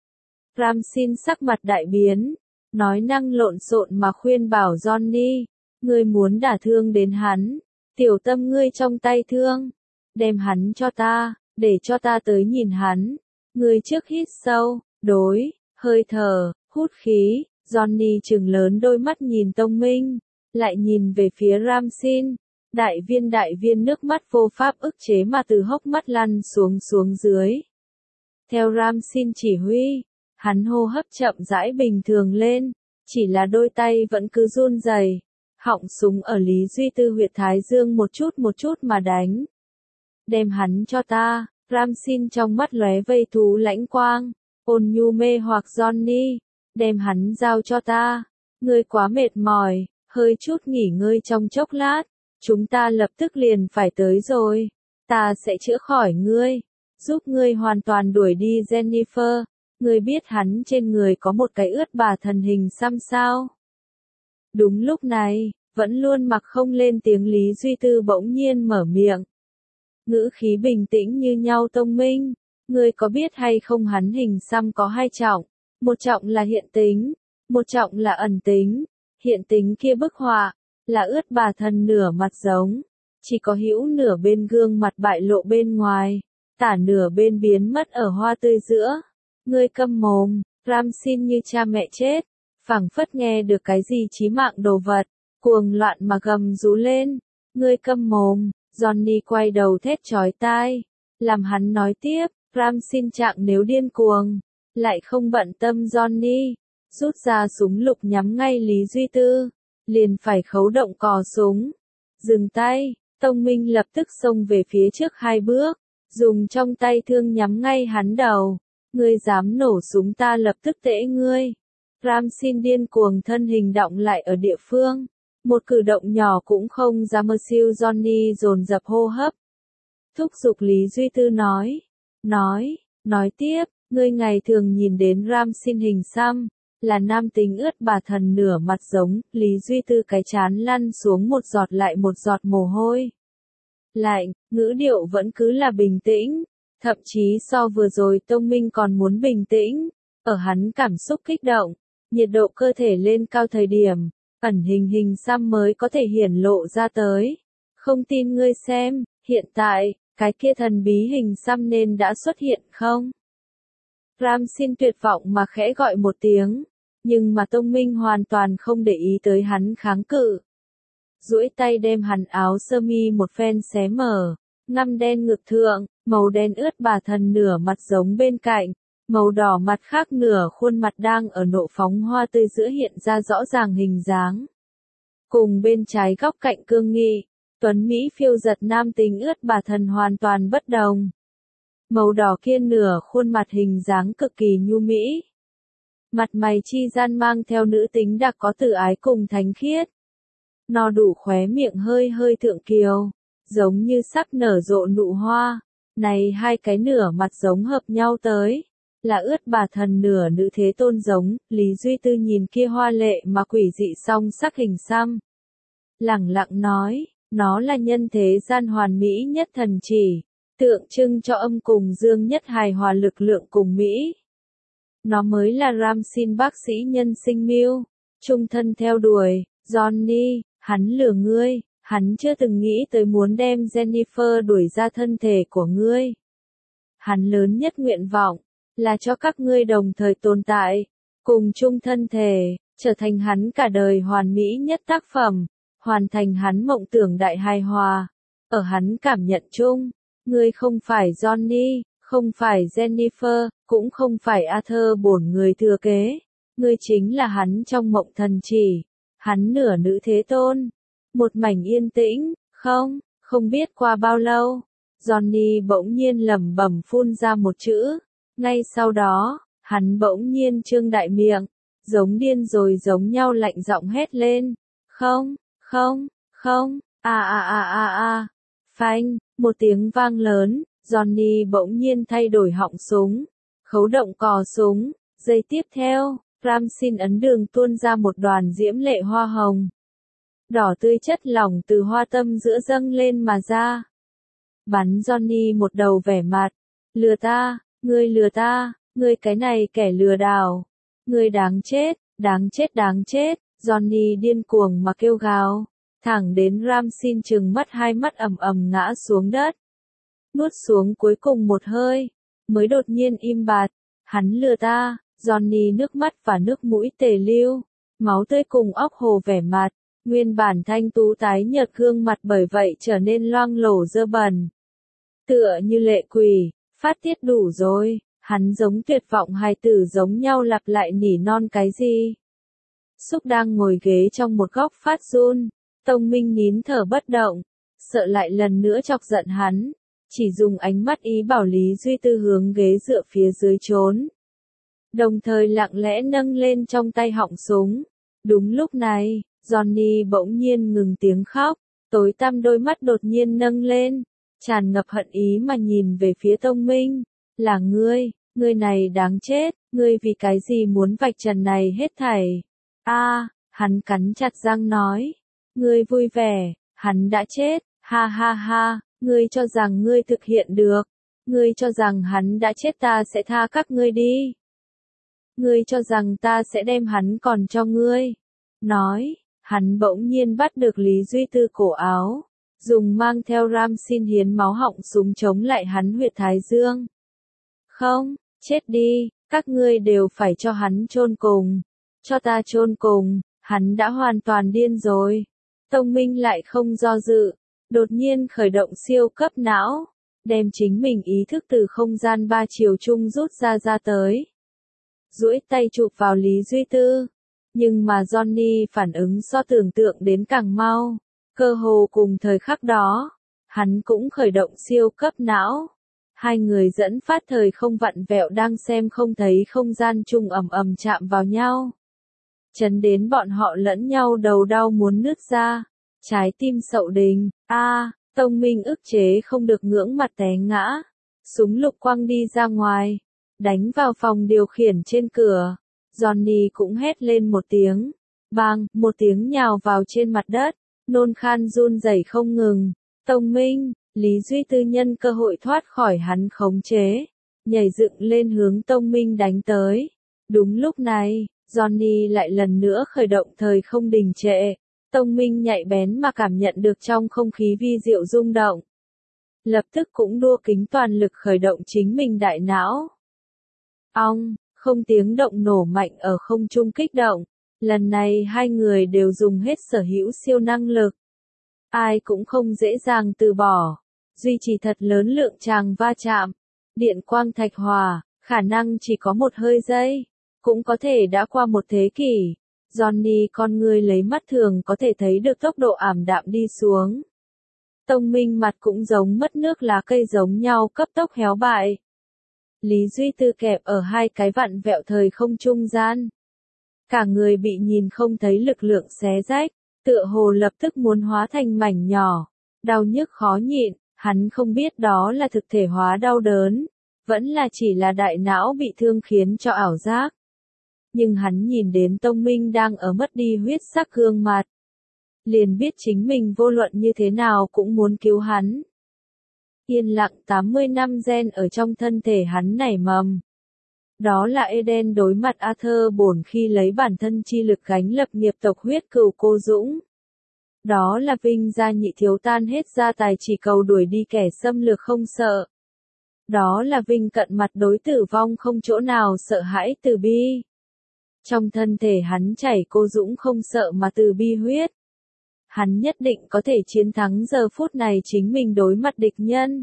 [SPEAKER 1] Ramsin sắc mặt đại biến, nói năng lộn xộn mà khuyên bảo Johnny, ngươi muốn đả thương đến hắn, tiểu tâm ngươi trong tay thương, đem hắn cho ta, để cho ta tới nhìn hắn, ngươi trước hít sâu, hơi thở, hút khí, Johnny trừng lớn đôi mắt nhìn Tông Minh, lại nhìn về phía Ramsin, đại viên nước mắt vô pháp ức chế mà từ hốc mắt lăn xuống dưới. Theo Ramsin chỉ huy, hắn hô hấp chậm rãi bình thường lên, chỉ là đôi tay vẫn cứ run rẩy, họng súng ở Lý Duy Tư huyệt thái dương một chút mà đánh. Đem hắn cho ta, Ramsin trong mắt lóe vây thú lãnh quang, ôn nhu mê hoặc Johnny, đem hắn giao cho ta, ngươi quá mệt mỏi, hơi chút nghỉ ngơi trong chốc lát, chúng ta lập tức liền phải tới rồi, ta sẽ chữa khỏi ngươi, giúp ngươi hoàn toàn đuổi đi Jennifer, ngươi biết hắn trên người có một cái ướt bà thần hình xăm sao. Đúng lúc này, vẫn luôn mặc không lên tiếng Lý Duy Tư bỗng nhiên mở miệng. Ngữ khí bình tĩnh như nhau. Tông Minh, ngươi có biết hay không hắn hình xăm có hai trọng, một trọng là hiện tính, một trọng là ẩn tính. Hiện tính kia bức họa, là ướt bà thần nửa mặt giống, chỉ có hữu nửa bên gương mặt bại lộ bên ngoài, tả nửa bên biến mất ở hoa tươi giữa. Ngươi câm mồm, Ramsin như cha mẹ chết, phảng phất nghe được cái gì chí mạng đồ vật, cuồng loạn mà gầm rú lên. Ngươi câm mồm, Johnny quay đầu thét chói tai, làm hắn nói tiếp, Ram xin trạng nếu điên cuồng, lại không bận tâm Johnny, rút ra súng lục nhắm ngay Lý Duy Tư, liền phải khấu động cò súng. Dừng tay, Tông Minh lập tức xông về phía trước 2 bước, dùng trong tay thương nhắm ngay hắn đầu. Ngươi dám nổ súng ta lập tức tễ ngươi. Ram xin điên cuồng thân hình động lại ở địa phương. Một cử động nhỏ cũng không dám mơ siêu. Johnny dồn dập hô hấp. Thúc giục Lý Duy Tư nói tiếp, ngươi ngày thường nhìn đến Ram xin hình xăm, là nam tính ướt bà thần nửa mặt giống. Lý Duy Tư cái chán lăn xuống một giọt lại một giọt mồ hôi lạnh, ngữ điệu vẫn cứ là bình tĩnh, thậm chí so vừa rồi Tông Minh còn muốn bình tĩnh. Ở hắn cảm xúc kích động, nhiệt độ cơ thể lên cao thời điểm, ẩn hình xăm mới có thể hiển lộ ra tới. Không tin ngươi xem, hiện tại, cái kia thần bí hình xăm nên đã xuất hiện không? Ram xin tuyệt vọng mà khẽ gọi một tiếng, nhưng mà Tông Minh hoàn toàn không để ý tới hắn kháng cự. Duỗi tay đem hắn áo sơ mi một phen xé mở, ngăm đen ngực thượng, màu đen ướt bà thần nửa mặt giống bên cạnh, màu đỏ mặt khác nửa khuôn mặt đang ở nộ phóng hoa tươi giữa hiện ra rõ ràng hình dáng. Cùng bên trái góc cạnh cương nghị, tuấn Mỹ phiêu giật nam tính ướt bà thần hoàn toàn bất đồng. Màu đỏ kia nửa khuôn mặt hình dáng cực kỳ nhu mỹ. Mặt mày chi gian mang theo nữ tính đặc có từ ái cùng thánh khiết. No đủ khóe miệng hơi hơi thượng kiều, giống như sắc nở rộ nụ hoa. Này hai cái nửa mặt giống hợp nhau tới, là ướt bà thần nửa nữ thế tôn giống. Lý Duy Tư nhìn kia hoa lệ mà quỷ dị song sắc hình xăm, lẳng lặng nói, nó là nhân thế gian hoàn mỹ nhất thần chỉ, tượng trưng cho âm cùng dương nhất hài hòa lực lượng cùng Mỹ. Nó mới là Ram xin bác sĩ nhân sinh mưu, trung thân theo đuổi. Johnny, hắn lừa ngươi, hắn chưa từng nghĩ tới muốn đem Jennifer đuổi ra thân thể của ngươi. Hắn lớn nhất nguyện vọng, là cho các ngươi đồng thời tồn tại, cùng chung thân thể, trở thành hắn cả đời hoàn mỹ nhất tác phẩm, hoàn thành hắn mộng tưởng đại hài hòa. Ở hắn cảm nhận chung, ngươi không phải Johnny, không phải Jennifer, cũng không phải Arthur bổn người thừa kế. Ngươi chính là hắn trong mộng thần chỉ, hắn nửa nữ thế tôn. Một mảnh yên tĩnh, không biết qua bao lâu, Johnny bỗng nhiên lẩm bẩm phun ra một chữ. Ngay sau đó, hắn bỗng nhiên trương đại miệng, giống điên rồi giống nhau lạnh giọng hét lên. Không, phanh, một tiếng vang lớn, Johnny bỗng nhiên thay đổi họng súng, khấu động cò súng, giây tiếp theo, Ram xin ấn đường tuôn ra một đoàn diễm lệ hoa hồng. Đỏ tươi chất lỏng từ hoa tâm giữa dâng lên mà ra. Bắn Johnny một đầu vẻ mặt. Lừa ta, ngươi cái này kẻ lừa đảo. Ngươi đáng chết. Johnny điên cuồng mà kêu gào. Thẳng đến Ram xin trừng mắt hai mắt ầm ầm ngã xuống đất. Nuốt xuống cuối cùng một hơi, mới đột nhiên im bặt. Hắn lừa ta. Johnny nước mắt và nước mũi tề lưu, máu tươi cùng óc hồ vẻ mặt, nguyên bản thanh tú tái nhợt gương mặt bởi vậy trở nên loang lổ dơ bẩn. Tựa như lệ quỷ, phát tiết đủ rồi, hắn giống tuyệt vọng hài tử giống nhau lặp lại nỉ non cái gì. Xúc đang ngồi ghế trong một góc phát run, Tông Minh nín thở bất động, sợ lại lần nữa chọc giận hắn, chỉ dùng ánh mắt ý bảo Lý Duy Tư hướng ghế dựa phía dưới trốn. Đồng thời lặng lẽ nâng lên trong tay họng súng. Đúng lúc này, Johnny bỗng nhiên ngừng tiếng khóc, tối tăm đôi mắt đột nhiên nâng lên, tràn ngập hận ý mà nhìn về phía Tông Minh. Là ngươi này đáng chết, ngươi vì cái gì muốn vạch trần này hết thảy? Hắn cắn chặt răng nói, ngươi vui vẻ, hắn đã chết, ha ha ha, ngươi cho rằng ngươi thực hiện được, ngươi cho rằng hắn đã chết ta sẽ tha các ngươi đi. Ngươi cho rằng ta sẽ đem hắn còn cho ngươi. Nói, hắn bỗng nhiên bắt được Lý Duy Tư cổ áo, dùng mang theo Ram xin hiến máu họng súng chống lại hắn huyệt thái dương. Không, chết đi, các ngươi đều phải cho hắn chôn cùng. Cho ta chôn cùng, hắn đã hoàn toàn điên rồi. Tông Minh lại không do dự, đột nhiên khởi động siêu cấp não. đem chính mình ý thức từ không gian ba chiều chung rút ra tới. Duỗi tay chụp vào Lý Duy Tư. Nhưng mà Johnny phản ứng so tưởng tượng đến càng mau. Cơ hồ cùng thời khắc đó, hắn cũng khởi động siêu cấp não. Hai người dẫn phát thời không vặn vẹo đang xem không thấy không gian chung ầm ầm chạm vào nhau. Chấn đến bọn họ lẫn nhau đầu đau muốn nứt ra. Trái tim sậu đình, Tông Minh ức chế không được ngưỡng mặt té ngã. Súng lục quăng đi ra ngoài, đánh vào phòng điều khiển trên cửa. Johnny cũng hét lên một tiếng. Bang, một tiếng nhào vào trên mặt đất, nôn khan run rẩy không ngừng. Tông Minh, Lý Duy Tư nhân cơ hội thoát khỏi hắn khống chế, nhảy dựng lên hướng Tông Minh đánh tới. Đúng lúc này, Johnny lại lần nữa khởi động thời không đình trệ. Tông Minh nhạy bén mà cảm nhận được trong không khí vi diệu rung động. Lập tức cũng đua kính toàn lực khởi động chính mình đại não. Ong, không tiếng động nổ mạnh ở không trung kích động. Lần này hai người đều dùng hết sở hữu siêu năng lực. Ai cũng không dễ dàng từ bỏ. Duy trì thật lớn lượng tràng va chạm. Điện quang thạch hòa, khả năng chỉ có một hơi giây. Cũng có thể đã qua một thế kỷ. Johnny con người lấy mắt thường có thể thấy được tốc độ ảm đạm đi xuống. Tông Minh mặt cũng giống mất nước lá cây giống nhau cấp tốc héo bại. Lý Duy Tư kẹp ở hai cái vặn vẹo thời không trung gian. Cả người bị nhìn không thấy lực lượng xé rách, tựa hồ lập tức muốn hóa thành mảnh nhỏ. Đau nhức khó nhịn, hắn không biết đó là thực thể hóa đau đớn, vẫn là chỉ là đại não bị thương khiến cho ảo giác. Nhưng hắn nhìn đến Tông Minh đang ở mất đi huyết sắc gương mặt. Liền biết chính mình vô luận như thế nào cũng muốn cứu hắn. Yên lặng 80 năm gen ở trong thân thể hắn nảy mầm. Đó là Eden đối mặt Arthur bổn khi lấy bản thân chi lực gánh lập nghiệp tộc huyết cừu cô Dũng. Đó là Vinh gia nhị thiếu tan hết gia tài chỉ cầu đuổi đi kẻ xâm lược không sợ. Đó là Vinh cận mặt đối tử vong không chỗ nào sợ hãi từ bi. Trong thân thể hắn chảy cô Dũng không sợ mà từ bi huyết. Hắn nhất định có thể chiến thắng giờ phút này chính mình đối mặt địch nhân.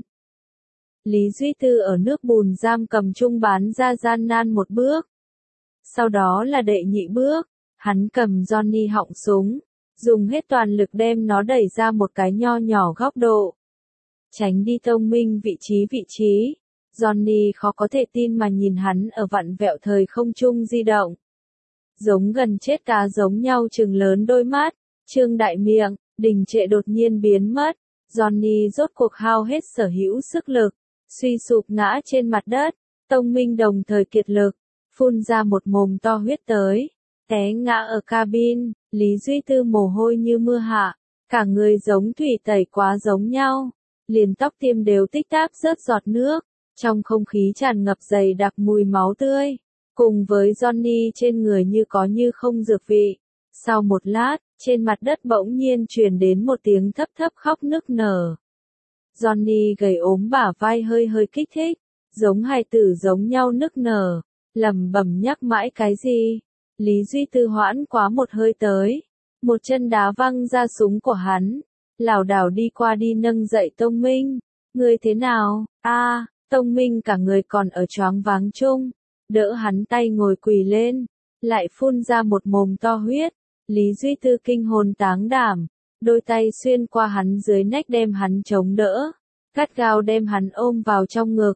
[SPEAKER 1] Lý Duy Tư ở nước bùn giam cầm chung bán ra gian nan một bước. Sau đó là đệ nhị bước, hắn cầm Johnny họng súng, dùng hết toàn lực đem nó đẩy ra một cái nho nhỏ góc độ. Tránh đi Tông Minh vị trí. Johnny khó có thể tin mà nhìn hắn ở vặn vẹo thời không trung di động. Giống gần chết cá giống nhau trừng lớn đôi mắt, trương đại miệng, đình trệ đột nhiên biến mất. Johnny rốt cuộc hao hết sở hữu sức lực, suy sụp ngã trên mặt đất. Tông Minh đồng thời kiệt lực, phun ra một mồm to huyết tới, té ngã ở cabin. Lý Duy Tư mồ hôi như mưa hạ, cả người giống thủy tẩy quá giống nhau, liền tóc tiêm đều tích táp rớt giọt nước, trong không khí tràn ngập dày đặc mùi máu tươi, cùng với Johnny trên người như có như không dược vị. Sau một lát, trên mặt đất bỗng nhiên truyền đến một tiếng thấp thấp khóc nức nở. Johnny gầy ốm bả vai hơi hơi kích thích, giống hài tử giống nhau nức nở, lẩm bẩm nhắc mãi cái gì. Lý Duy Tư hoãn quá một hơi tới, một chân đá văng ra súng của hắn, lảo đảo đi qua đi nâng dậy Tông Minh. Người thế nào? Tông Minh cả người còn ở choáng váng chung, đỡ hắn tay ngồi quỳ lên, lại phun ra một mồm to huyết. Lý Duy Tư kinh hồn táng đảm, đôi tay xuyên qua hắn dưới nách đem hắn chống đỡ, gắt gao đem hắn ôm vào trong ngực.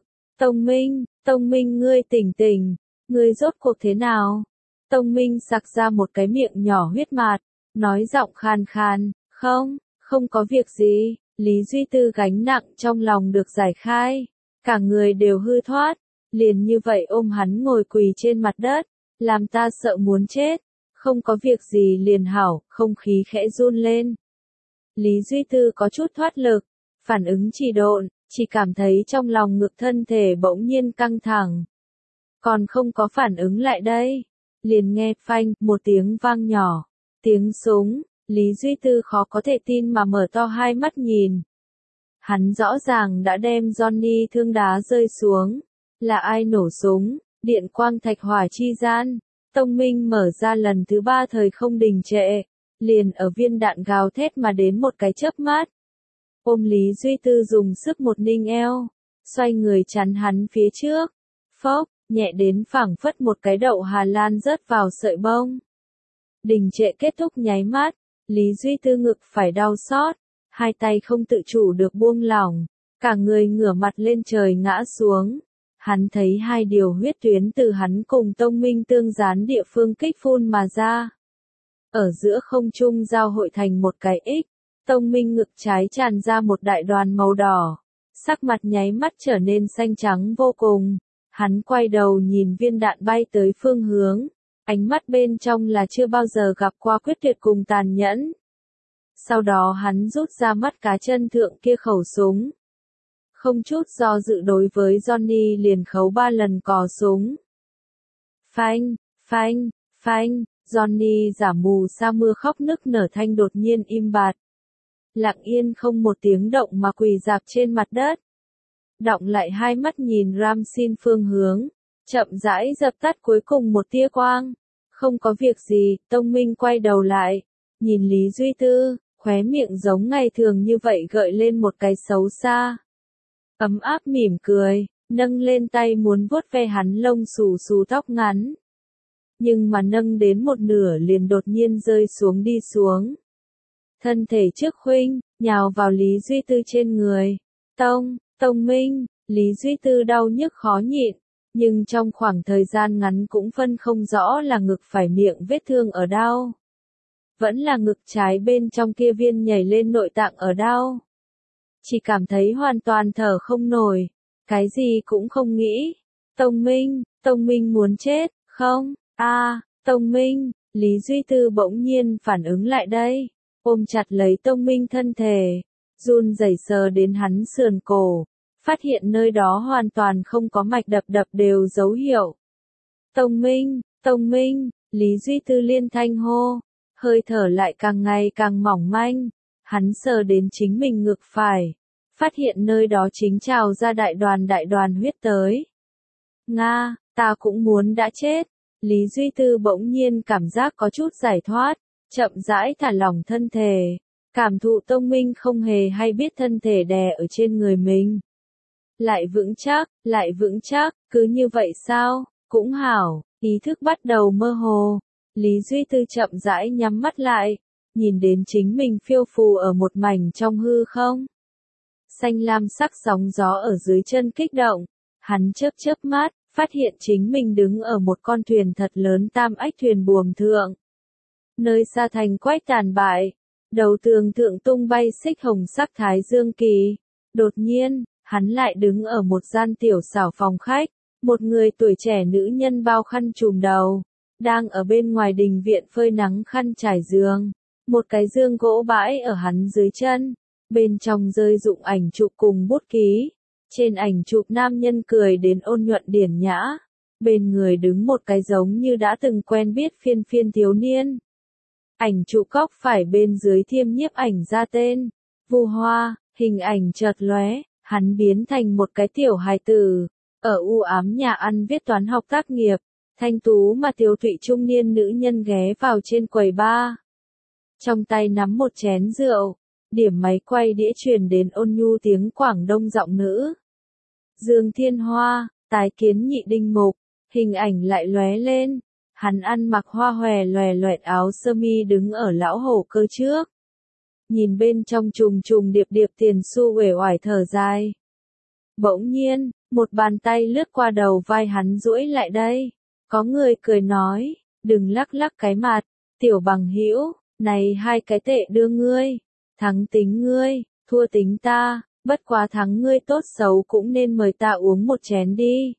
[SPEAKER 1] Tông Minh ngươi tỉnh, ngươi rốt cuộc thế nào? Tông Minh sặc ra một cái miệng nhỏ huyết mạt, nói giọng khan khan, không có việc gì. Lý Duy Tư gánh nặng trong lòng được giải khai, cả người đều hư thoát, liền như vậy ôm hắn ngồi quỳ trên mặt đất, làm ta sợ muốn chết. Không có việc gì liền hảo, không khí khẽ run lên. Lý Duy Tư có chút thoát lực, phản ứng trì độn, chỉ cảm thấy trong lòng ngực thân thể bỗng nhiên căng thẳng. Còn không có phản ứng lại đây, liền nghe phanh, một tiếng vang nhỏ, tiếng súng. Lý Duy Tư khó có thể tin mà mở to hai mắt nhìn. Hắn rõ ràng đã đem Johnny thương đá rơi xuống. Là ai nổ súng? Điện quang thạch hỏa chi gian. Tông Minh mở ra lần thứ 3 thời không đình trệ. Liền ở viên đạn gào thét mà đến một cái chớp mắt. ôm Lý Duy Tư dùng sức một ninh eo, xoay người chắn hắn phía trước. Phốc, nhẹ đến phảng phất một cái đậu Hà Lan rớt vào sợi bông. Đình trệ kết thúc nháy mắt, Lý Duy Tư ngực phải đau xót, hai tay không tự chủ được buông lỏng, cả người ngửa mặt lên trời ngã xuống. Hắn thấy hai điều huyết tuyến từ hắn cùng Tông Minh tương gián địa phương kích phun mà ra. Ở giữa không trung giao hội thành một cái X, Tông Minh ngực trái tràn ra một đại đoàn màu đỏ, sắc mặt nháy mắt trở nên xanh trắng vô cùng. Hắn quay đầu nhìn viên đạn bay tới phương hướng, ánh mắt bên trong là chưa bao giờ gặp qua quyết tuyệt cùng tàn nhẫn. Sau đó hắn rút ra mắt cá chân thượng kia khẩu súng. Không chút do dự đối với Johnny liền khấu 3 lần cò súng. Phanh, phanh, phanh, Johnny giả mù sa mưa khóc nức nở thanh đột nhiên im bặt. Lặng yên không một tiếng động mà quỳ rạp trên mặt đất. Đọng lại hai mắt nhìn Ramsin phương hướng, chậm rãi dập tắt cuối cùng một tia quang. Không có việc gì, Tông Minh quay đầu lại, nhìn Lý Duy Tư, khóe miệng giống ngày thường như vậy gợi lên một cái xấu xa. Ấm áp mỉm cười, nâng lên tay muốn vuốt ve hắn lông xù xù tóc ngắn. Nhưng mà nâng đến một nửa liền đột nhiên rơi xuống đi xuống. Thân thể trước khuynh, nhào vào Lý Duy Tư trên người. Tông Minh, Lý Duy Tư đau nhức khó nhịn, nhưng trong khoảng thời gian ngắn cũng phân không rõ là ngực phải miệng vết thương ở đau. Vẫn là ngực trái bên trong kia viên nhảy lên nội tạng ở đau. Chỉ cảm thấy hoàn toàn thở không nổi, cái gì cũng không nghĩ. Tông Minh muốn chết, không, Tông Minh, Lý Duy Tư bỗng nhiên phản ứng lại đây, ôm chặt lấy Tông Minh thân thể, run rẩy sờ đến hắn sườn cổ, phát hiện nơi đó hoàn toàn không có mạch đập đều dấu hiệu. Tông Minh, Lý Duy Tư liên thanh hô, hơi thở lại càng ngày càng mỏng manh, hắn sờ đến chính mình ngực phải, phát hiện nơi đó chính trào ra đại đoàn huyết tới. Nga, ta cũng muốn đã chết. Lý Duy Tư bỗng nhiên cảm giác có chút giải thoát, chậm rãi thả lỏng thân thể, cảm thụ Tông Minh không hề hay biết thân thể đè ở trên người mình. Lại vững chắc, cứ như vậy sao, cũng hảo, ý thức bắt đầu mơ hồ. Lý Duy Tư chậm rãi nhắm mắt lại, nhìn đến chính mình phiêu phù ở một mảnh trong hư không. Xanh lam sắc sóng gió ở dưới chân kích động, hắn chớp mắt, phát hiện chính mình đứng ở một con thuyền thật lớn tam ách thuyền buồm thượng. Nơi xa thành quách tàn bại, đầu tường thượng tung bay xích hồng sắc thái dương kỳ. Đột nhiên, hắn lại đứng ở một gian tiểu xảo phòng khách, một người tuổi trẻ nữ nhân bao khăn trùm đầu, đang ở bên ngoài đình viện phơi nắng khăn trải giường. Một cái dương gỗ bãi ở hắn dưới chân, bên trong rơi dụng ảnh chụp cùng bút ký. Trên ảnh chụp nam nhân cười đến ôn nhuận điển nhã, bên người đứng một cái giống như đã từng quen biết phiên thiếu niên. Ảnh chụp góc phải bên dưới thiêm nhiếp ảnh ra tên, Vu Hoa, hình ảnh chợt lóe, hắn biến thành một cái tiểu hài tử, ở u ám nhà ăn viết toán học tác nghiệp, thanh tú mà tiều tụy trung niên nữ nhân ghé vào trên quầy bar. Trong tay nắm một chén rượu, điểm máy quay đĩa truyền đến ôn nhu tiếng Quảng Đông giọng nữ. Dương Thiên Hoa, tái kiến Nhị Đinh Mục, hình ảnh lại lóe lên, hắn ăn mặc hoa hòe loè loẹt áo sơ mi đứng ở lão hổ cơ trước. Nhìn bên trong trùng điệp tiền xu uể oải thở dài. Bỗng nhiên, một bàn tay lướt qua đầu vai hắn duỗi lại đây, có người cười nói, đừng lắc cái mặt, tiểu bằng hữu, này 2 cái tệ đưa ngươi, thắng tính ngươi, thua tính ta. Bất quá thắng ngươi tốt xấu cũng nên mời ta uống một chén đi.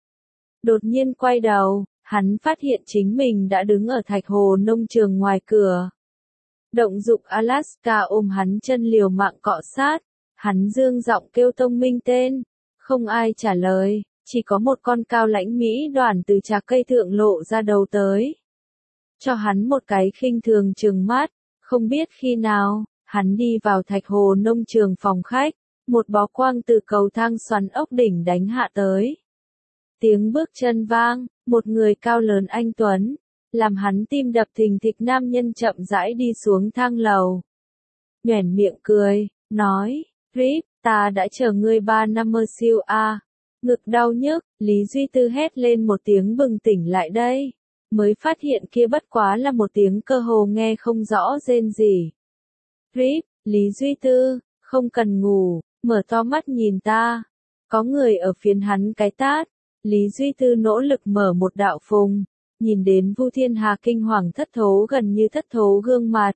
[SPEAKER 1] Đột nhiên quay đầu, hắn phát hiện chính mình đã đứng ở Thạch Hồ nông trường ngoài cửa. Động dục Alaska ôm hắn chân liều mạng cọ sát, hắn dương giọng kêu Tông Minh tên, không ai trả lời, chỉ có một con cao lãnh Mỹ đoàn từ trà cây thượng lộ ra đầu tới. Cho hắn một cái khinh thường trừng mắt, không biết khi nào, hắn đi vào Thạch Hồ nông trường phòng khách. Một bó quang từ cầu thang xoắn ốc đỉnh đánh hạ tới. Tiếng bước chân vang, một người cao lớn anh tuấn, làm hắn tim đập thình thịch nam nhân chậm rãi đi xuống thang lầu. Nhoẻn miệng cười, nói, Rip, ta đã chờ ngươi 3 năm mơ siêu a. Ngực đau nhức, Lý Duy Tư hét lên một tiếng bừng tỉnh lại đây. Mới phát hiện kia bất quá là một tiếng cơ hồ nghe không rõ rên gì. Rip, Lý Duy Tư, không cần ngủ, mở to mắt nhìn ta. Có người ở phiến hắn cái tát. Lý Duy Tư nỗ lực mở một đạo phùng, nhìn đến Vu Thiên Hà kinh hoàng thất thố gần như thất thố gương mặt.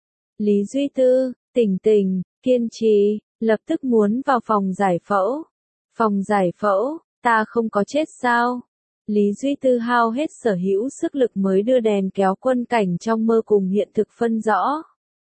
[SPEAKER 1] Lý Duy Tư, tỉnh tỉnh, kiên trì, lập tức muốn vào phòng giải phẫu. Phòng giải phẫu, ta không có chết sao? Lý Duy Tư hao hết sở hữu sức lực mới đưa đèn kéo quân cảnh trong mơ cùng hiện thực phân rõ.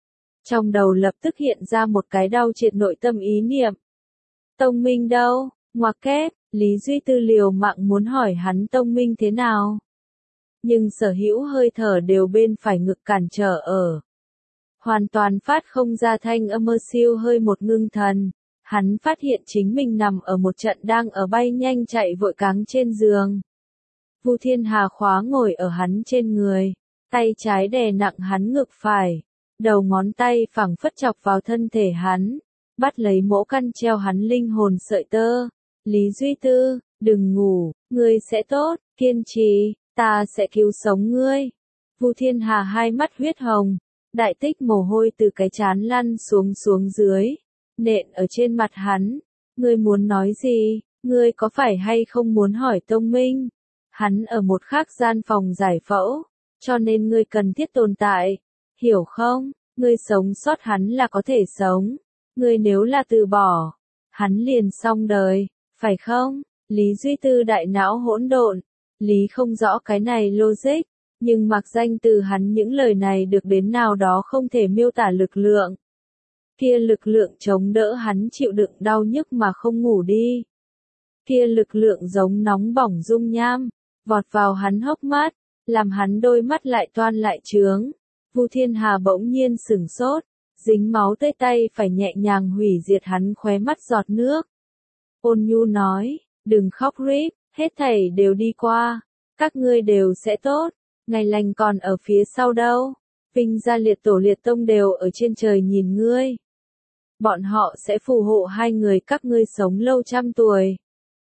[SPEAKER 1] Trong đầu lập tức hiện ra một cái đau triệt nội tâm ý niệm. Tông Minh đâu? Ngoặc kép, Lý Duy Tư liều mạng muốn hỏi hắn Tông Minh thế nào. Nhưng sở hữu hơi thở đều bên phải ngực cản trở ở. Hoàn toàn phát không ra thanh âm mơ siêu hơi một ngưng thần. Hắn phát hiện chính mình nằm ở một trận đang ở bay nhanh chạy vội cáng trên giường. Vu Thiên Hà khóa ngồi ở hắn trên người, tay trái đè nặng hắn ngực phải, đầu ngón tay phẳng phất chọc vào thân thể hắn, bắt lấy mỗ căn treo hắn linh hồn sợi tơ. Lý Duy Tư, đừng ngủ, ngươi sẽ tốt, kiên trì, ta sẽ cứu sống ngươi. Vu Thiên Hà hai mắt huyết hồng, đại tích mồ hôi từ cái trán lăn xuống dưới, nện ở trên mặt hắn. Ngươi muốn nói gì? Ngươi có phải hay không muốn hỏi Tông Minh? Hắn ở một khác gian phòng giải phẫu, cho nên ngươi cần thiết tồn tại, hiểu không? Ngươi sống sót hắn là có thể sống, ngươi nếu là từ bỏ, hắn liền xong đời, phải không? Lý Duy Tư đại não hỗn độn, Lý không rõ cái này logic, nhưng mặc danh từ hắn những lời này được đến nào đó không thể miêu tả lực lượng. Kia lực lượng chống đỡ hắn chịu đựng đau nhức mà không ngủ đi. Kia lực lượng giống nóng bỏng dung nham, vọt vào hắn hốc mắt, làm hắn đôi mắt lại toan lại trướng. Vu Thiên Hà bỗng nhiên sửng sốt, dính máu tươi tay phải nhẹ nhàng hủy diệt hắn khóe mắt giọt nước. Ôn nhu nói, đừng khóc Rip, hết thảy đều đi qua, các ngươi đều sẽ tốt, ngày lành còn ở phía sau đâu. Vinh gia liệt tổ liệt tông đều ở trên trời nhìn ngươi. Bọn họ sẽ phù hộ hai người các ngươi sống lâu trăm tuổi.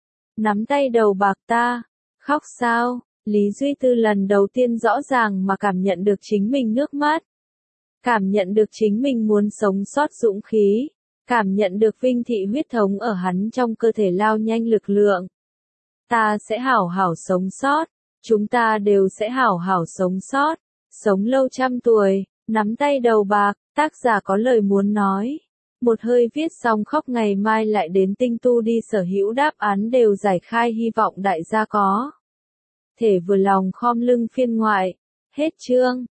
[SPEAKER 1] Nắm tay đầu bạc ta, khóc sao? Lý Duy Tư lần đầu tiên rõ ràng mà cảm nhận được chính mình nước mắt. Cảm nhận được chính mình muốn sống sót dũng khí. Cảm nhận được vinh thị huyết thống ở hắn trong cơ thể lao nhanh lực lượng. Ta sẽ hảo hảo sống sót. Chúng ta đều sẽ hảo hảo sống sót. Sống lâu trăm tuổi, nắm tay đầu bạc, tác giả có lời muốn nói. Một hơi viết xong khóc ngày mai lại đến tinh tu đi sở hữu đáp án đều giải khai hy vọng đại gia có thể vừa lòng khom lưng phiên ngoại. Hết chương.